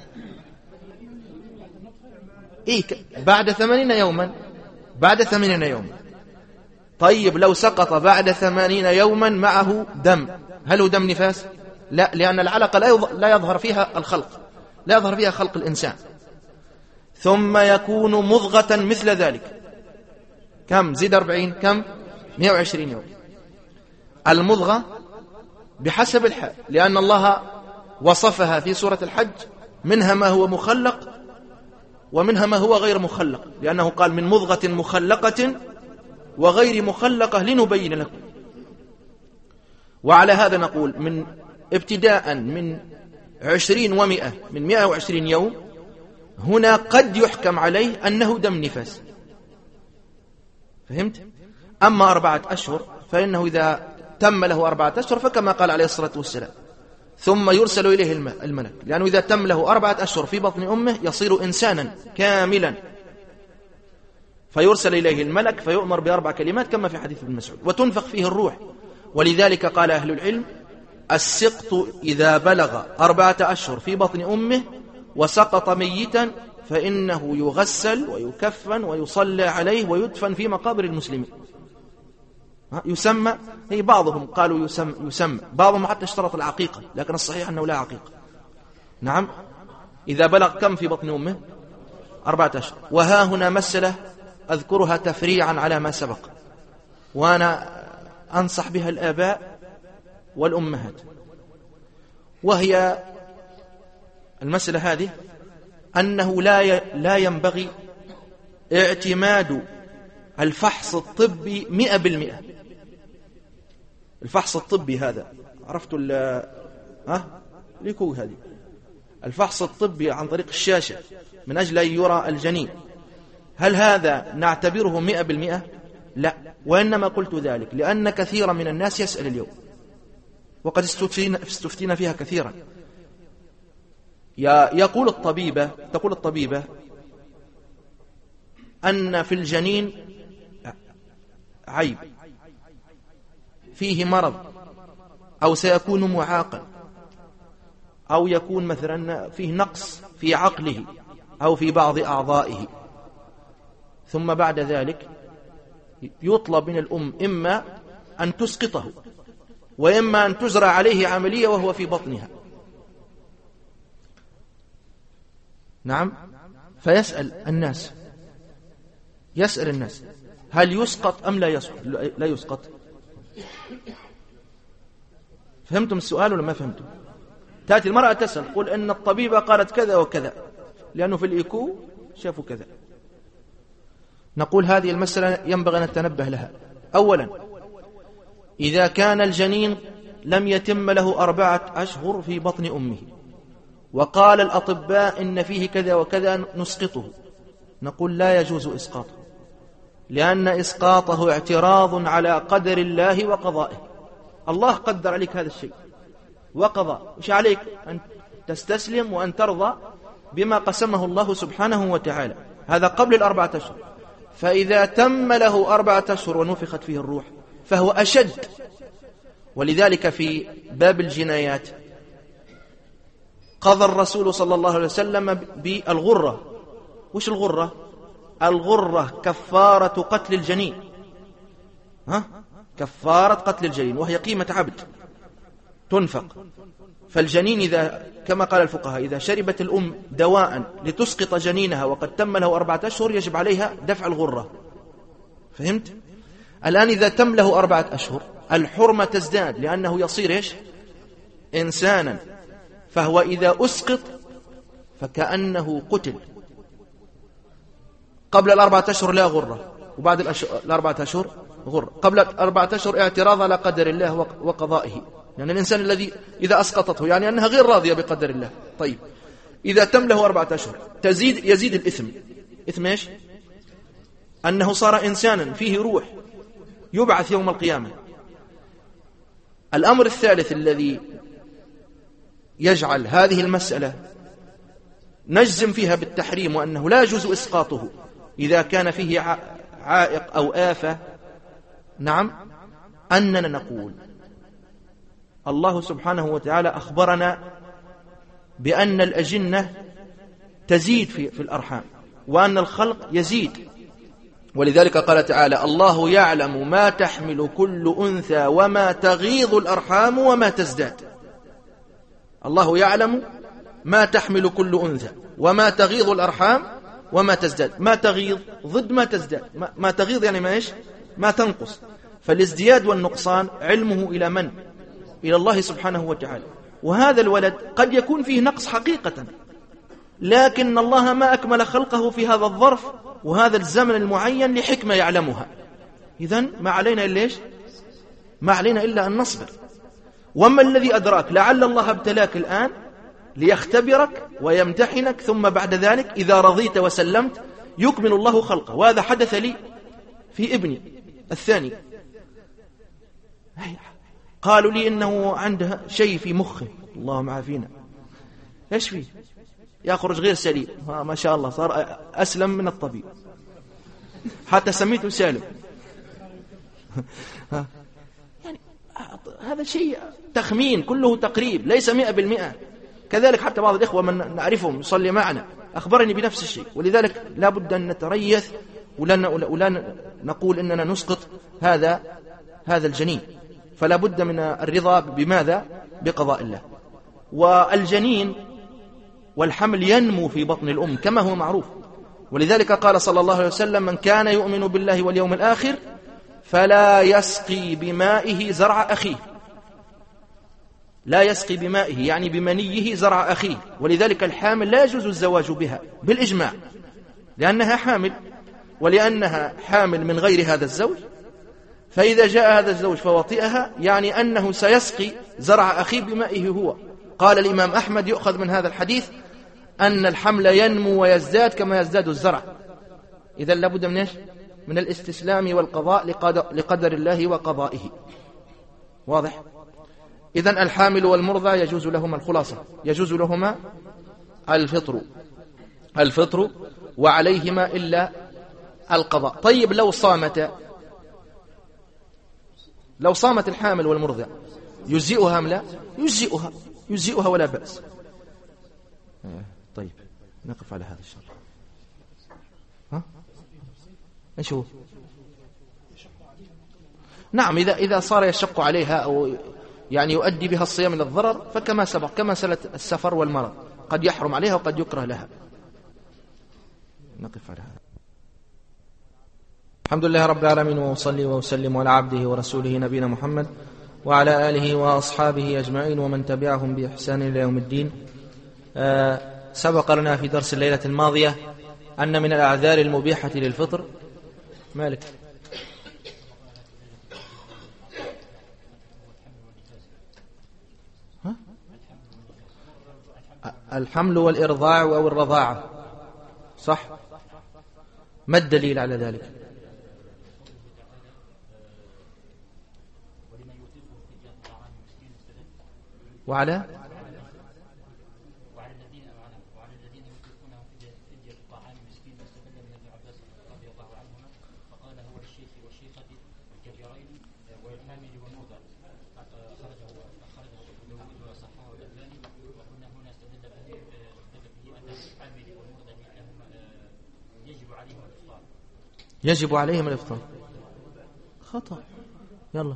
بعد 80 يوما، بعد 80 يوما. طيب لو سقط بعد 80 يوما معه دم هل هو دم نفاس؟ لا، لأن العلقة لا يظهر فيها الخلق، لا يظهر فيها خلق الإنسان. ثم يكون مضغة مثل ذلك، كم؟ زد 40 كم؟ 120 يوم. المضغة بحسب الحال، لأن الله وصفها في سورة الحج، منها ما هو مخلق ومنها ما هو غير مخلق، لأنه قال من مضغة مخلقة وغير مخلقة لنبين لكم. وعلى هذا نقول من ابتداء من 20 و100 من 120 يوم هنا قد يحكم عليه أنه دم نفاس، فهمت؟ أما 4 أشهر فإنه إذا تم له 4 أشهر فكما قال عليه الصلاة والسلام ثم يرسل إليه الملك، لأنه إذا تم له 4 أشهر في بطن أمه يصير إنسانا كاملا، فيرسل إليه الملك فيؤمر ب4 كلمات كما في حديث ابن مسعود، وتنفخ فيه الروح. ولذلك قال أهل العلم السقط إذا بلغ 4 أشهر في بطن أمه وسقط ميتا فإنه يغسل ويكفن ويصلى عليه ويدفن في مقابر المسلمين. يسمى، هي بعضهم قالوا يسمى، بعضهم حتى اشترط العقيقة، لكن الصحيح أنه لا عقيقة. نعم. إذا بلغ كم في بطن أمه؟ 4 أشهر. وها هنا مسألة أذكرها تفريعا على ما سبق، وأنا أنصح بها الآباء والأمهات، وهي المسألة هذه أنه لا ينبغي اعتماد الفحص الطبي 100%. الفحص الطبي هذا عرفتوا ليكو هذه الفحص الطبي عن طريق الشاشة من أجل أن يرى الجنين، هل هذا نعتبره 100%؟ لا. وإنما قلت ذلك لأن كثيرا من الناس يسأل اليوم، وقد استفتينا فيها كثيرا. تقول الطبيبة أن في الجنين عيب، فيه مرض، أو سيكون معاقا، أو يكون مثلا فيه نقص في عقله أو في بعض أعضائه. ثم بعد ذلك يطلب من الأم إما أن تسقطه، وإما أن تجرى عليه عملية وهو في بطنها. نعم. فيسأل الناس هل يسقط أم لا يسقط؟ فهمتم السؤال ولا ما فهمتم؟ تأتي المرأة تسأل، قل إن الطبيبة قالت كذا وكذا، لأنه في الإيكو شافوا كذا. نقول هذه المسألة ينبغي أن نتنبه لها. أولا، إذا كان الجنين لم يتم له 4 أشهر في بطن أمه، وقال الأطباء إن فيه كذا وكذا، نسقطه. نقول لا يجوز إسقاطه، لأن إسقاطه اعتراض على قدر الله وقضائه. الله قدر عليك هذا الشيء وقضى، مش عليك أن تستسلم وأن ترضى بما قسمه الله سبحانه وتعالى. هذا قبل 4 أشهر. فإذا تم له 4 أشهر ونفخت فيه الروح فهو أشد. ولذلك في باب الجنايات قضى الرسول صلى الله عليه وسلم بالغرة. وش الغرة؟ الغرة كفارة قتل الجنين، كفارة قتل الجنين، وهي قيمة عبد تنفق. فالجنين إذا كما قال الفقهاء إذا شربت الأم دواء لتسقط جنينها وقد تم له 4 أشهر يجب عليها دفع الغرة. فهمت؟ الآن إذا تم له 4 أشهر الحرمة تزداد، لأنه يصير إيش؟ إنسانا. فهو إذا أسقط فكأنه قتل. قبل 4 أشهر لا غرة، وبعد 4 أشهر غرة. قبل 4 أشهر اعتراض على قدر الله وقضائه، يعني الإنسان الذي إذا أسقطته يعني أنها غير راضية بقدر الله. طيب إذا تم له 4 أشهر يزيد الإثم. إثم إيش؟ أنه صار إنسانا فيه روح يبعث يوم القيامة. الأمر الثالث الذي يجعل هذه المسألة نجزم فيها بالتحريم وأنه لا يجوز إسقاطه إذا كان فيه عائق أو آفة، نعم، أننا نقول الله سبحانه وتعالى أخبرنا بأن الأجنة تزيد في الأرحام، وأن الخلق يزيد. ولذلك قال تعالى الله يعلم ما تحمل كل أنثى وما تغيض الأرحام وما تزداد. الله يعلم ما تحمل كل أنثى وما تغيض الأرحام وما تزداد. ما تغيض ضد ما تزداد. ما تغيض يعني ما إيش؟ ما تنقص. فالازدياد والنقصان علمه إلى من؟ إلى الله سبحانه وتعالى. وهذا الولد قد يكون فيه نقص حقيقة، لكن الله ما أكمل خلقه في هذا الظرف وهذا الزمن المعين لحكمة يعلمها. إذن ما علينا إلا إيش؟ ما علينا إلا أن نصبر. وما الذي أدراك؟ لعل الله ابتلاك الآن ليختبرك ويمتحنك، ثم بعد ذلك إذا رضيت وسلمت يكمل الله خلقه. وهذا حدث لي في ابني الثاني. قالوا لي إنه عنده شيء في مخه، اللهم عافينا. إيش فيه؟ يخرج غير سليم. ما شاء الله صار أسلم من الطبيب، حتى سميته سالم. يعني هذا شيء تخمين، كله تقريب، ليس 100%. كذلك حتى بعض الإخوة من نعرفهم يصلي معنا أخبرني بنفس الشيء. ولذلك لا بد أن نتريث ولا نقول إننا نسقط هذا الجنين. فلا بد من الرضا بماذا؟ بقضاء الله. والجنين والحمل ينمو في بطن الأم كما هو معروف. ولذلك قال صلى الله عليه وسلم: من كان يؤمن بالله واليوم الآخر فلا يسقي بمائه زرع أخيه. لا يسقي بمائه يعني بمنيه زرع أخيه. ولذلك الحامل لا يجوز الزواج بها بالإجماع، لأنها حامل، ولأنها حامل من غير هذا الزوج. فإذا جاء هذا الزوج فوطئها يعني أنه سيسقي زرع أخيه بمائه هو. قال الإمام أحمد: يؤخذ من هذا الحديث أن الحمل ينمو ويزداد كما يزداد الزرع. إذن لابد من إيش؟ من الاستسلام والقضاء لقدر الله وقضائه. واضح؟ إذن الحامل والمرضع يجوز لهما الخلاصة، يجوز لهما الفطر وعليهما إلا القضاء. طيب لو صامت الحامل والمرضع يجزئها أم لا؟ يجزئها ولا بأس. طيب نقف على هذا الشرط. ايش هو؟ نعم، إذا صار يشق عليها أو يعني يؤدي بها الصيام إلى الضرر فكما سبق، كما سلت السفر والمرض قد يحرم عليها وقد يكره لها. نقف على هذا. الحمد لله رب العالمين، وأصلي وأسلم على عبده ورسوله نبينا محمد وعلى آله وأصحابه أجمعين ومن تبعهم بإحسان إلى يوم الدين. سبق لنا في درس الليلة الماضية أن من الأعذار المبيحة للفطر مالك الحمل والإرضاع أو الرضاعة، صح؟ ما الدليل على ذلك؟ وعلى الذين يطيقونه فدية طعام مسكين واستدل من ابن عباس رضي الله عنهما فقال: هو للشيخ والشيخة الكبيرين والحامل والمرضع. أخرجه أبو داود وصححه الألباني. وكنا هنا استدل به أن الحامل والمرضع يجب عليهم الإفطار. خطأ. يلا.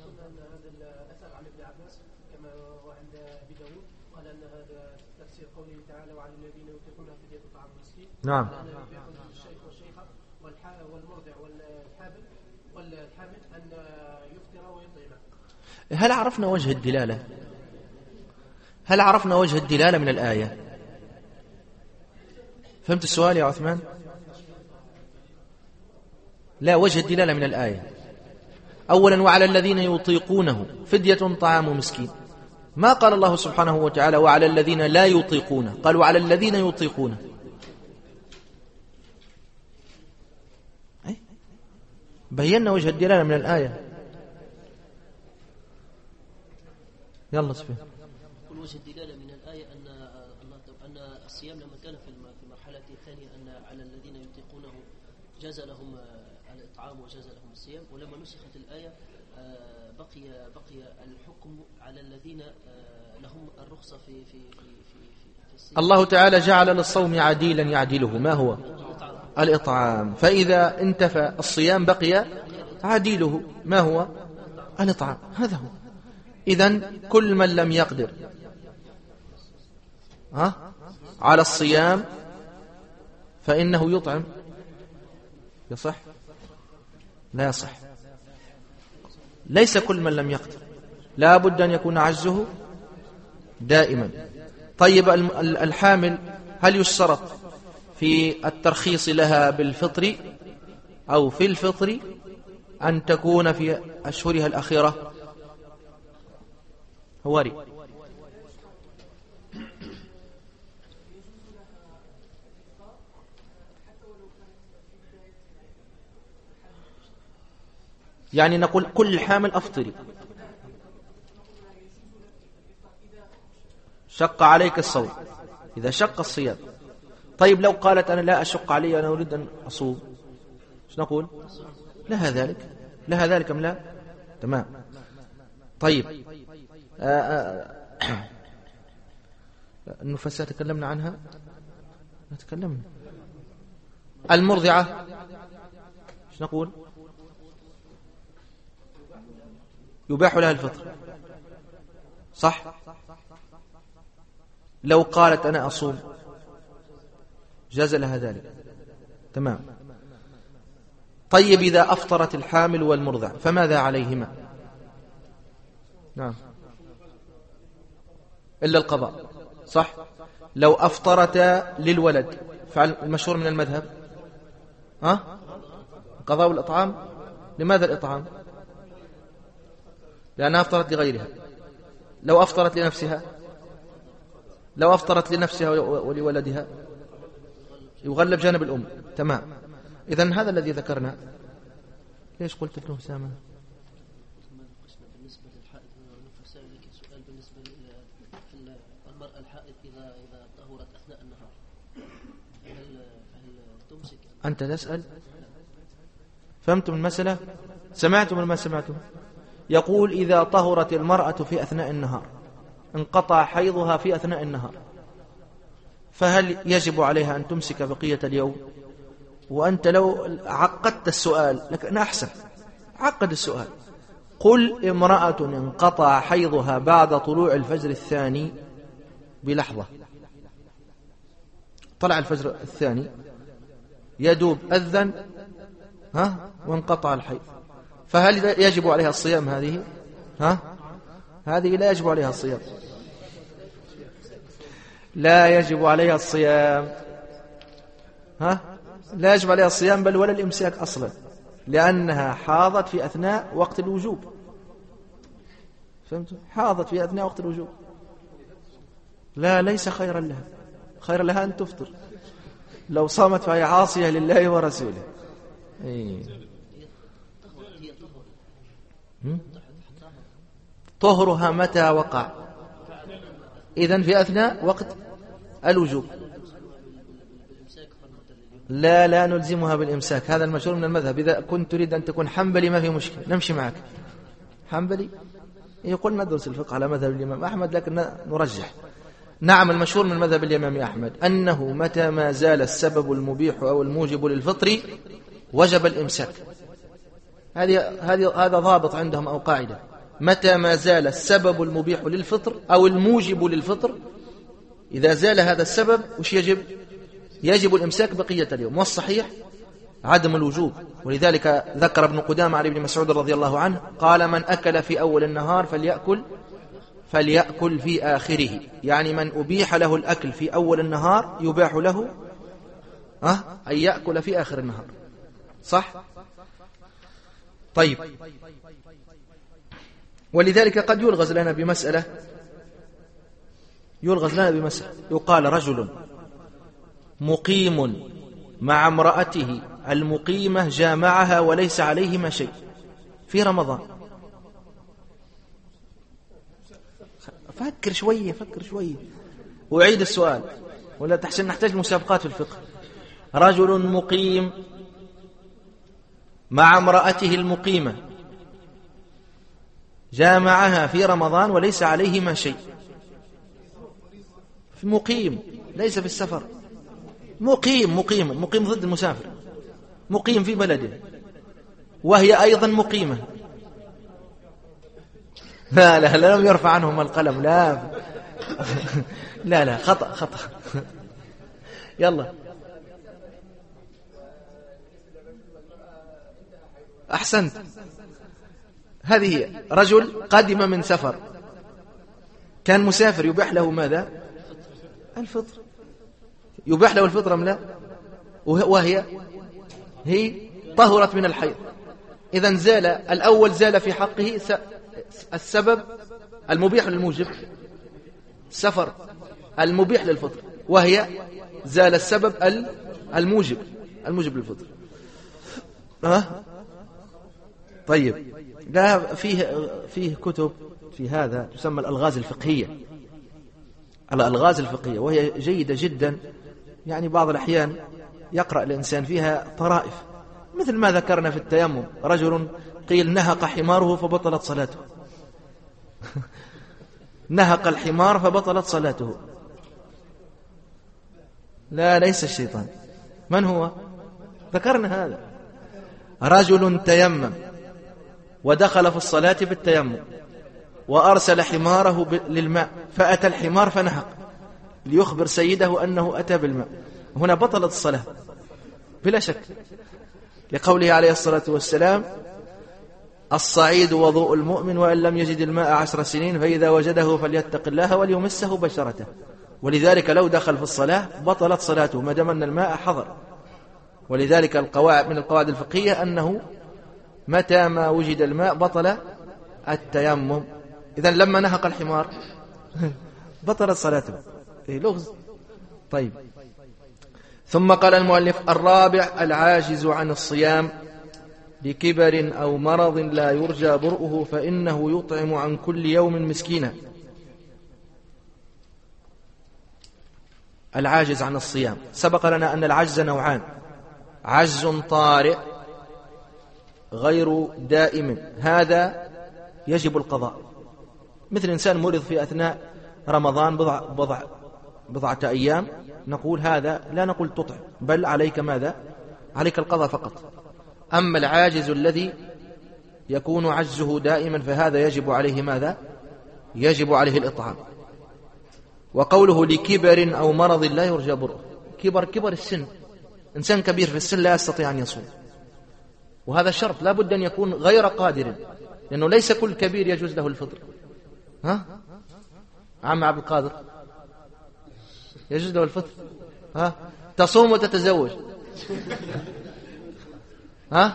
نعم. الشيخ والشيخة والمرضع والحامل أن يفطر ويطعم. هل عرفنا وجه الدلالة؟ هل عرفنا وجه الدلالة من الآية؟ فهمت السؤال يا عثمان؟ لا، وجه الدلالة من الآية. أولا: وعلى الذين يطيقونه فدية طعام مسكين. ما قال الله سبحانه وتعالى وعلى الذين لا يطيقونه، قال وعلى الذين يطيقونه. بينا وجه الدلالة من الآية. يلا سفيان. وجه الدلالة من الآية أن الصيام لما كان في المرحلة الثانية أن على الذين يطيقونه جاز لهم الإطعام وجاز لهم الصيام، ولما نسخت الآية بقي الحكم على الذين لهم الرخصة في الصيام. الله تعالى جعل للصوم عديلا يعدله، ما هو؟ الإطعام. فإذا انتفى الصيام بقي عديله، ما هو؟ الإطعام. هذا هو. إذن كل من لم يقدر على الصيام فإنه يطعم. يصح؟ لا يصح. ليس كل من لم يقدر، لا بد أن يكون عجزه دائما. طيب الحامل هل يشترط في الترخيص لها بالفطر أو في الفطر أن تكون في أشهرها الأخيرة؟ هواري. يعني نقول كل حامل أفطري. شق عليك الصوم، إذا شق الصيام. طيب لو قالت أنا لا أشق علي، أنا أريد أن أصوم، ايش نقول؟ لها ذلك، لها ذلك أم لا؟ تمام. طيب النفساء تكلمنا عنها. نتكلم. المرضعة ايش نقول؟ يباح لها الفطر، صح؟ لو قالت أنا أصوم جاز لها ذلك، تمام. طيب إذا أفطرت الحامل والمرضع فماذا عليهما؟ نعم، إلا القضاء، صح؟ لو أفطرتا للولد فالمشهور من المذهب قضاء الإطعام. لماذا الإطعام؟ لأنها أفطرت لغيرها. لو أفطرت لنفسها، لو أفطرت لنفسها ولولدها يغلب جانب الأم، تمام. إذن هذا الذي ذكرنا. ليش قلت ابن أسامة؟ بالنسبة للحائض والنفساء لك سؤال بالنسبة للمرأة الحائض إذا طهرت أثناء النهار هل تمسك؟ أنت تسأل؟ فهمتم المسألة؟ سمعتم ولا ما سمعتم؟ يقول إذا طهرت المرأة في أثناء النهار، انقطع حيضها في أثناء النهار، فهل يجب عليها أن تمسك بقية اليوم؟ وأنت لو عقدت السؤال لكن أحسن، عقد السؤال. قل امرأة انقطع حيضها بعد طلوع الفجر الثاني بلحظة، طلع الفجر الثاني يدوب أذن وانقطع الحيض، فهل يجب عليها الصيام؟ هذه لا يجب عليها الصيام، لا يجب عليها الصيام، لا يجب عليها الصيام بل ولا الإمساك أصلا، لأنها حاضت في أثناء وقت الوجوب. فهمتوا؟ حاضت في أثناء وقت الوجوب. لا، ليس خيرا لها، خير لها أن تفطر. لو صامت فهي عاصية لله ورسوله. طهرها متى وقع؟ إذن في أثناء وقت الوجوب. لا نلزمها بالإمساك، هذا المشهور من المذهب. إذا كنت تريد أن تكون حنبلي ما في مشكلة، نمشي معك. حنبلي يقول ندرس الفقه على مذهب الإمام أحمد، لكن نرجح. نعم، المشهور من مذهب الإمام أحمد أنه متى ما زال السبب المبيح أو الموجب للفطر وجب الإمساك. هذا ضابط عندهم أو قاعدة. متى ما زال السبب المبيح للفطر أو الموجب للفطر، إذا زال هذا السبب وش يجب الإمساك بقية اليوم. والصحيح عدم الوجوب، ولذلك ذكر ابن قدامة عن ابن مسعود رضي الله عنه قال: من أكل في أول النهار فليأكل في آخره، يعني من أبيح له الأكل في أول النهار يباح له أن يأكل في آخر النهار، صح؟ طيب، ولذلك قد يلغز لنا بمسألة، يقال رجل مقيم مع امرأته المقيمة جامعها وليس عليهما شيء في رمضان. فكر شوية وأعيد السؤال، ولا تحسن نحتاج مسابقات في الفقه. رجل مقيم مع امرأته المقيمة جامعها في رمضان وليس عليهما شيء. مقيم ليس في السفر، مقيم ضد المسافر، مقيم في بلده وهي أيضا مقيمة. لا لم يرفع عنهم القلم، لا خطأ. يلا أحسنت. هذه هي. رجل قدم من سفر، كان مسافر، يباح له ماذا؟ الفطر. يباح له الفطر أم لا؟ وهي طهرت من الحيض. إذن زال الأول، زال في حقه السبب المبيح للموجب، السفر المبيح للفطر، وهي زال السبب الموجب للفطر. طيب، لا فيه كتب في هذا تسمى الألغاز الفقهية، وهي جيدة جدا. يعني بعض الأحيان يقرأ الإنسان فيها طرائف، مثل ما ذكرنا في التيمم. رجل قيل نهق حماره فبطلت صلاته. نهق الحمار فبطلت صلاته. لا ليس الشيطان. من هو؟ ذكرنا هذا. رجل تيمم ودخل في الصلاة بالتيمم وأرسل حماره للماء، فأتى الحمار فنهق ليخبر سيده أنه أتى بالماء. هنا بطلت الصلاة بلا شك، لقوله عليه الصلاة والسلام: الصعيد وضوء المؤمن وإن لم يجد الماء 10 سنين فإذا وجده فليتق الله وليمسه بشرته. ولذلك لو دخل في الصلاة بطلت صلاته ما دام أن الماء حضر. ولذلك القواعد من القواعد الفقهية أنه متى ما وجد الماء بطل التيمم. إذن لما نهق الحمار بطلت صلاته. لغز. طيب، ثم قال المؤلف: الرابع العاجز عن الصيام لكبر أو مرض لا يرجى برؤه فإنه يطعم عن كل يوم مسكينا. العاجز عن الصيام، سبق لنا أن العجز نوعان: عجز طارئ غير دائم، هذا يجب القضاء، مثل إنسان مرض في أثناء رمضان بضعة أيام، نقول هذا لا نقول تطعم، بل عليك ماذا؟ عليك القضاء فقط. أما العاجز الذي يكون عجزه دائما فهذا يجب عليه ماذا؟ يجب عليه الإطعام. وقوله لكبر أو مرض لا يرجى برؤه، كبر السن، إنسان كبير في السن لا يستطيع أن يصوم، وهذا شرط، لا بد أن يكون غير قادر، لأنه ليس كل كبير يجوز له الفطر. ها عم عبد القادر يجوز له الفطر؟ ها تصوم وتتزوج؟ ها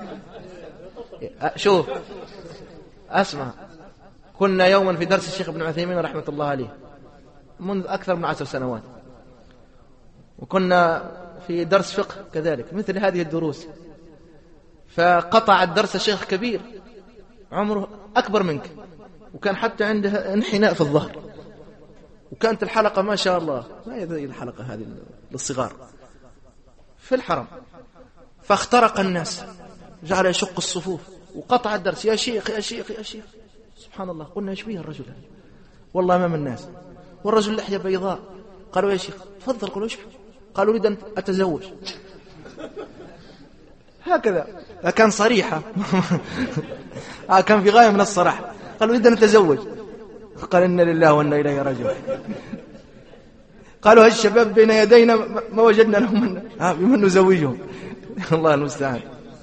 شوف أسمع، كنا يوما في درس الشيخ ابن عثيمين رحمة الله عليه منذ أكثر من 10 سنوات، وكنا في درس فقه كذلك مثل هذه الدروس، فقطع الدرس شيخ كبير عمره أكبر منك، وكان حتى عنده انحناء في الظهر، وكانت الحلقة ما شاء الله ما هي الحلقة هذه للصغار في الحرم، فاخترق الناس، جعل يشق الصفوف وقطع الدرس: يا شيخ يا شيخ يا شيخ. سبحان الله، قلنا ايش بيه الرجل هذا والله أمام الناس، والرجل لحية بيضاء. قالوا: يا شيخ تفضل. قالوا: ايش؟ قالوا: أريد أن أتزوج. هكذا كان صريحة كان في غاية من الصراحة. قالوا: أريد أن أتزوج. قال: إنا لله وإنا إليه راجعون. قالوا: هالشباب بين يدينا ما وجدنا لهم بمن نزوجهم. الله المستعان.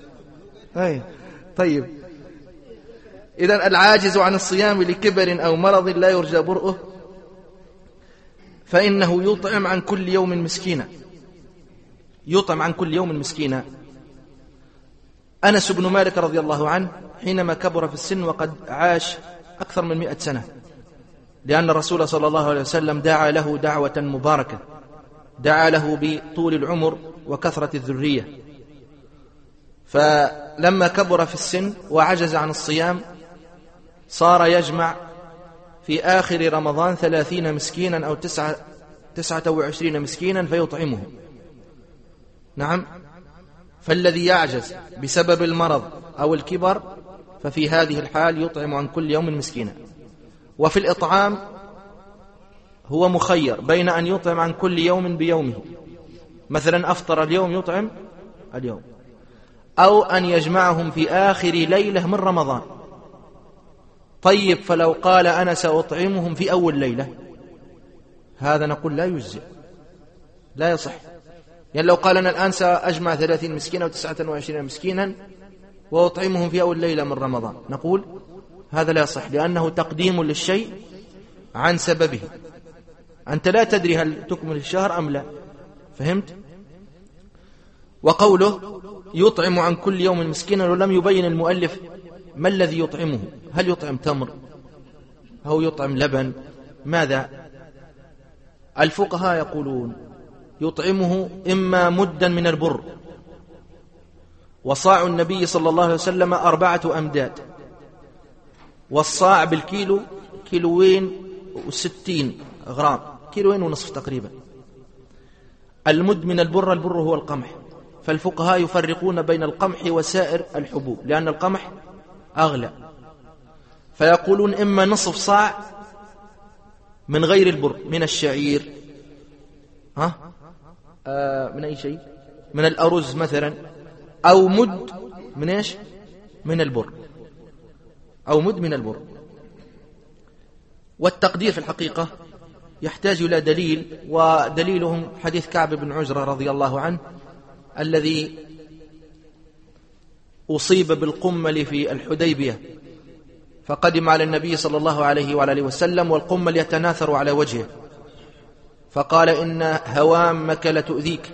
طيب، إذن العاجز عن الصيام لكبر أو مرض لا يرجى برؤه فإنه يطعم عن كل يوم مسكينا. يطعم عن كل يوم مسكينا. أنس بن مالك رضي الله عنه حينما كبر في السن وقد عاش أكثر من 100 سنة، لأن الرسول صلى الله عليه وسلم دعا له دعوة مباركة، دعا له بطول العمر وكثرة الذرية، فلما كبر في السن وعجز عن الصيام صار يجمع في آخر رمضان 30 مسكينا أو 29 مسكينا فيطعمهم. نعم، فالذي يعجز بسبب المرض أو الكبر ففي هذه الحال يطعم عن كل يوم مسكينا. وفي الإطعام هو مخير بين أن يطعم عن كل يوم بيومه، مثلا أفطر اليوم يطعم اليوم، أو أن يجمعهم في آخر ليلة من رمضان. طيب، فلو قال أنا سأطعمهم في أول ليلة، هذا نقول لا يجزئ، لا يصح. يعني لو قال أنا الآن سأجمع 30 مسكينا و29 مسكينا وأطعمهم في أول ليلة من رمضان، نقول هذا لا يصح، لأنه تقديم للشيء عن سببه. أنت لا تدري هل تكمل الشهر أم لا، فهمت؟ وقوله يطعم عن كل يوم مسكينا، ولم يبين المؤلف ما الذي يطعمه، هل يطعم تمر أو يطعم لبن، ماذا؟ الفقهاء يقولون يطعمه إما مدا من البر، وصاع النبي صلى الله عليه وسلم 4 أمداد، والصاع بالكيلو 260 غرام، 1.5 كيلو تقريبا. المد من البر، البر هو القمح، فالفقهاء يفرقون بين القمح وسائر الحبوب لأن القمح أغلى، فيقولون إما نصف صاع من غير البر من الشعير من أي شيء؟ من الأرز مثلا، أو مد من إيش؟ من البر، أو مد من البر. والتقدير في الحقيقة يحتاج إلى دليل، ودليلهم حديث كعب بن عجرة رضي الله عنه الذي أصيب بالقمل في الحديبية، فقدم على النبي صلى الله عليه وعلى آله وسلم والقمل يتناثر على وجهه، فقال إن هوامك لتؤذيك،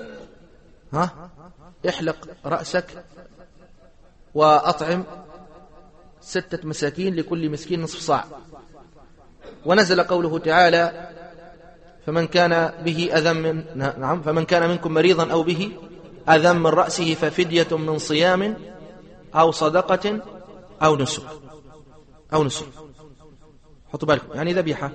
احلق رأسك وأطعم 6 مساكين لكل مسكين نصف صاع. ونزل قوله تعالى فمن كان به أذى من فمن كان منكم مريضا أو به أذى من رأسه ففدية من صيام أو صدقة أو نسك. حطوا بالكم، يعني ذبيحة.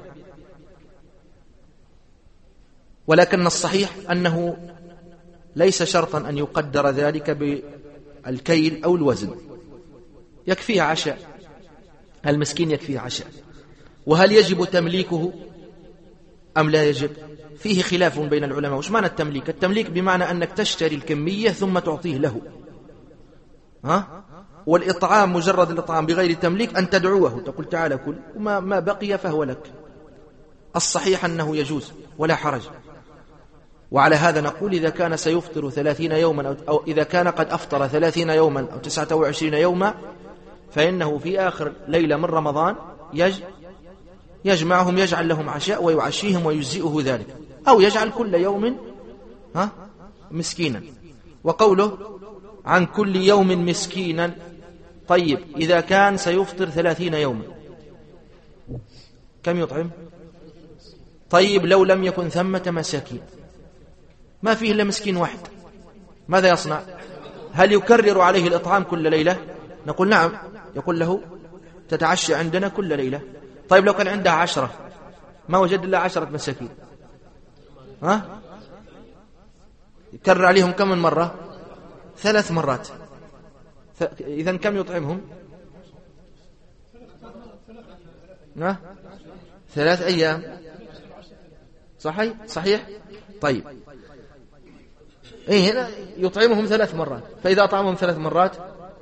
ولكن الصحيح أنه ليس شرطا أن يقدر ذلك بالكيل أو الوزن، يكفيه عشاء، المسكين يكفيه عشاء. وهل يجب تمليكه أم لا يجب؟ فيه خلاف بين العلماء. وش معنى التمليك؟ التمليك بمعنى أنك تشتري الكمية ثم تعطيه له، والإطعام مجرد الإطعام بغير تمليك أن تدعوه، تقول تعالى كل، وما بقي فهو لك. الصحيح أنه يجوز ولا حرج. وعلى هذا نقول إذا كان سيفطر 30 يوما أو إذا كان قد أفطر 30 يوما أو 29 يوما، فإنه في آخر ليلة من رمضان يجمعهم، يجعل لهم عشاء ويعشيهم ويجزئه ذلك، أو يجعل كل يوم مسكينا. وقوله عن كل يوم مسكينا، طيب إذا كان سيفطر 30 يوما كم يطعم؟ طيب لو لم يكن ثمة مساكين، ما فيه إلا مسكين واحد، ماذا يصنع؟ هل يكرر عليه الإطعام كل ليلة؟ نقول نعم، يقول له تتعشى عندنا كل ليلة. طيب لو كان عنده 10 ما وجد إلا 10 مساكين، يكرر عليهم كم من مرة؟ 3 مرات. إذن كم يطعمهم؟ 3 أيام. صحيح. طيب هنا يطعمهم 3 مرات، فإذا أطعمهم 3 مرات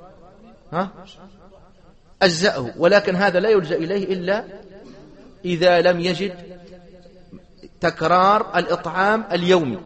أجزأه. ولكن هذا لا يلجأ إليه إلا إذا لم يجد تكرار الإطعام اليومي.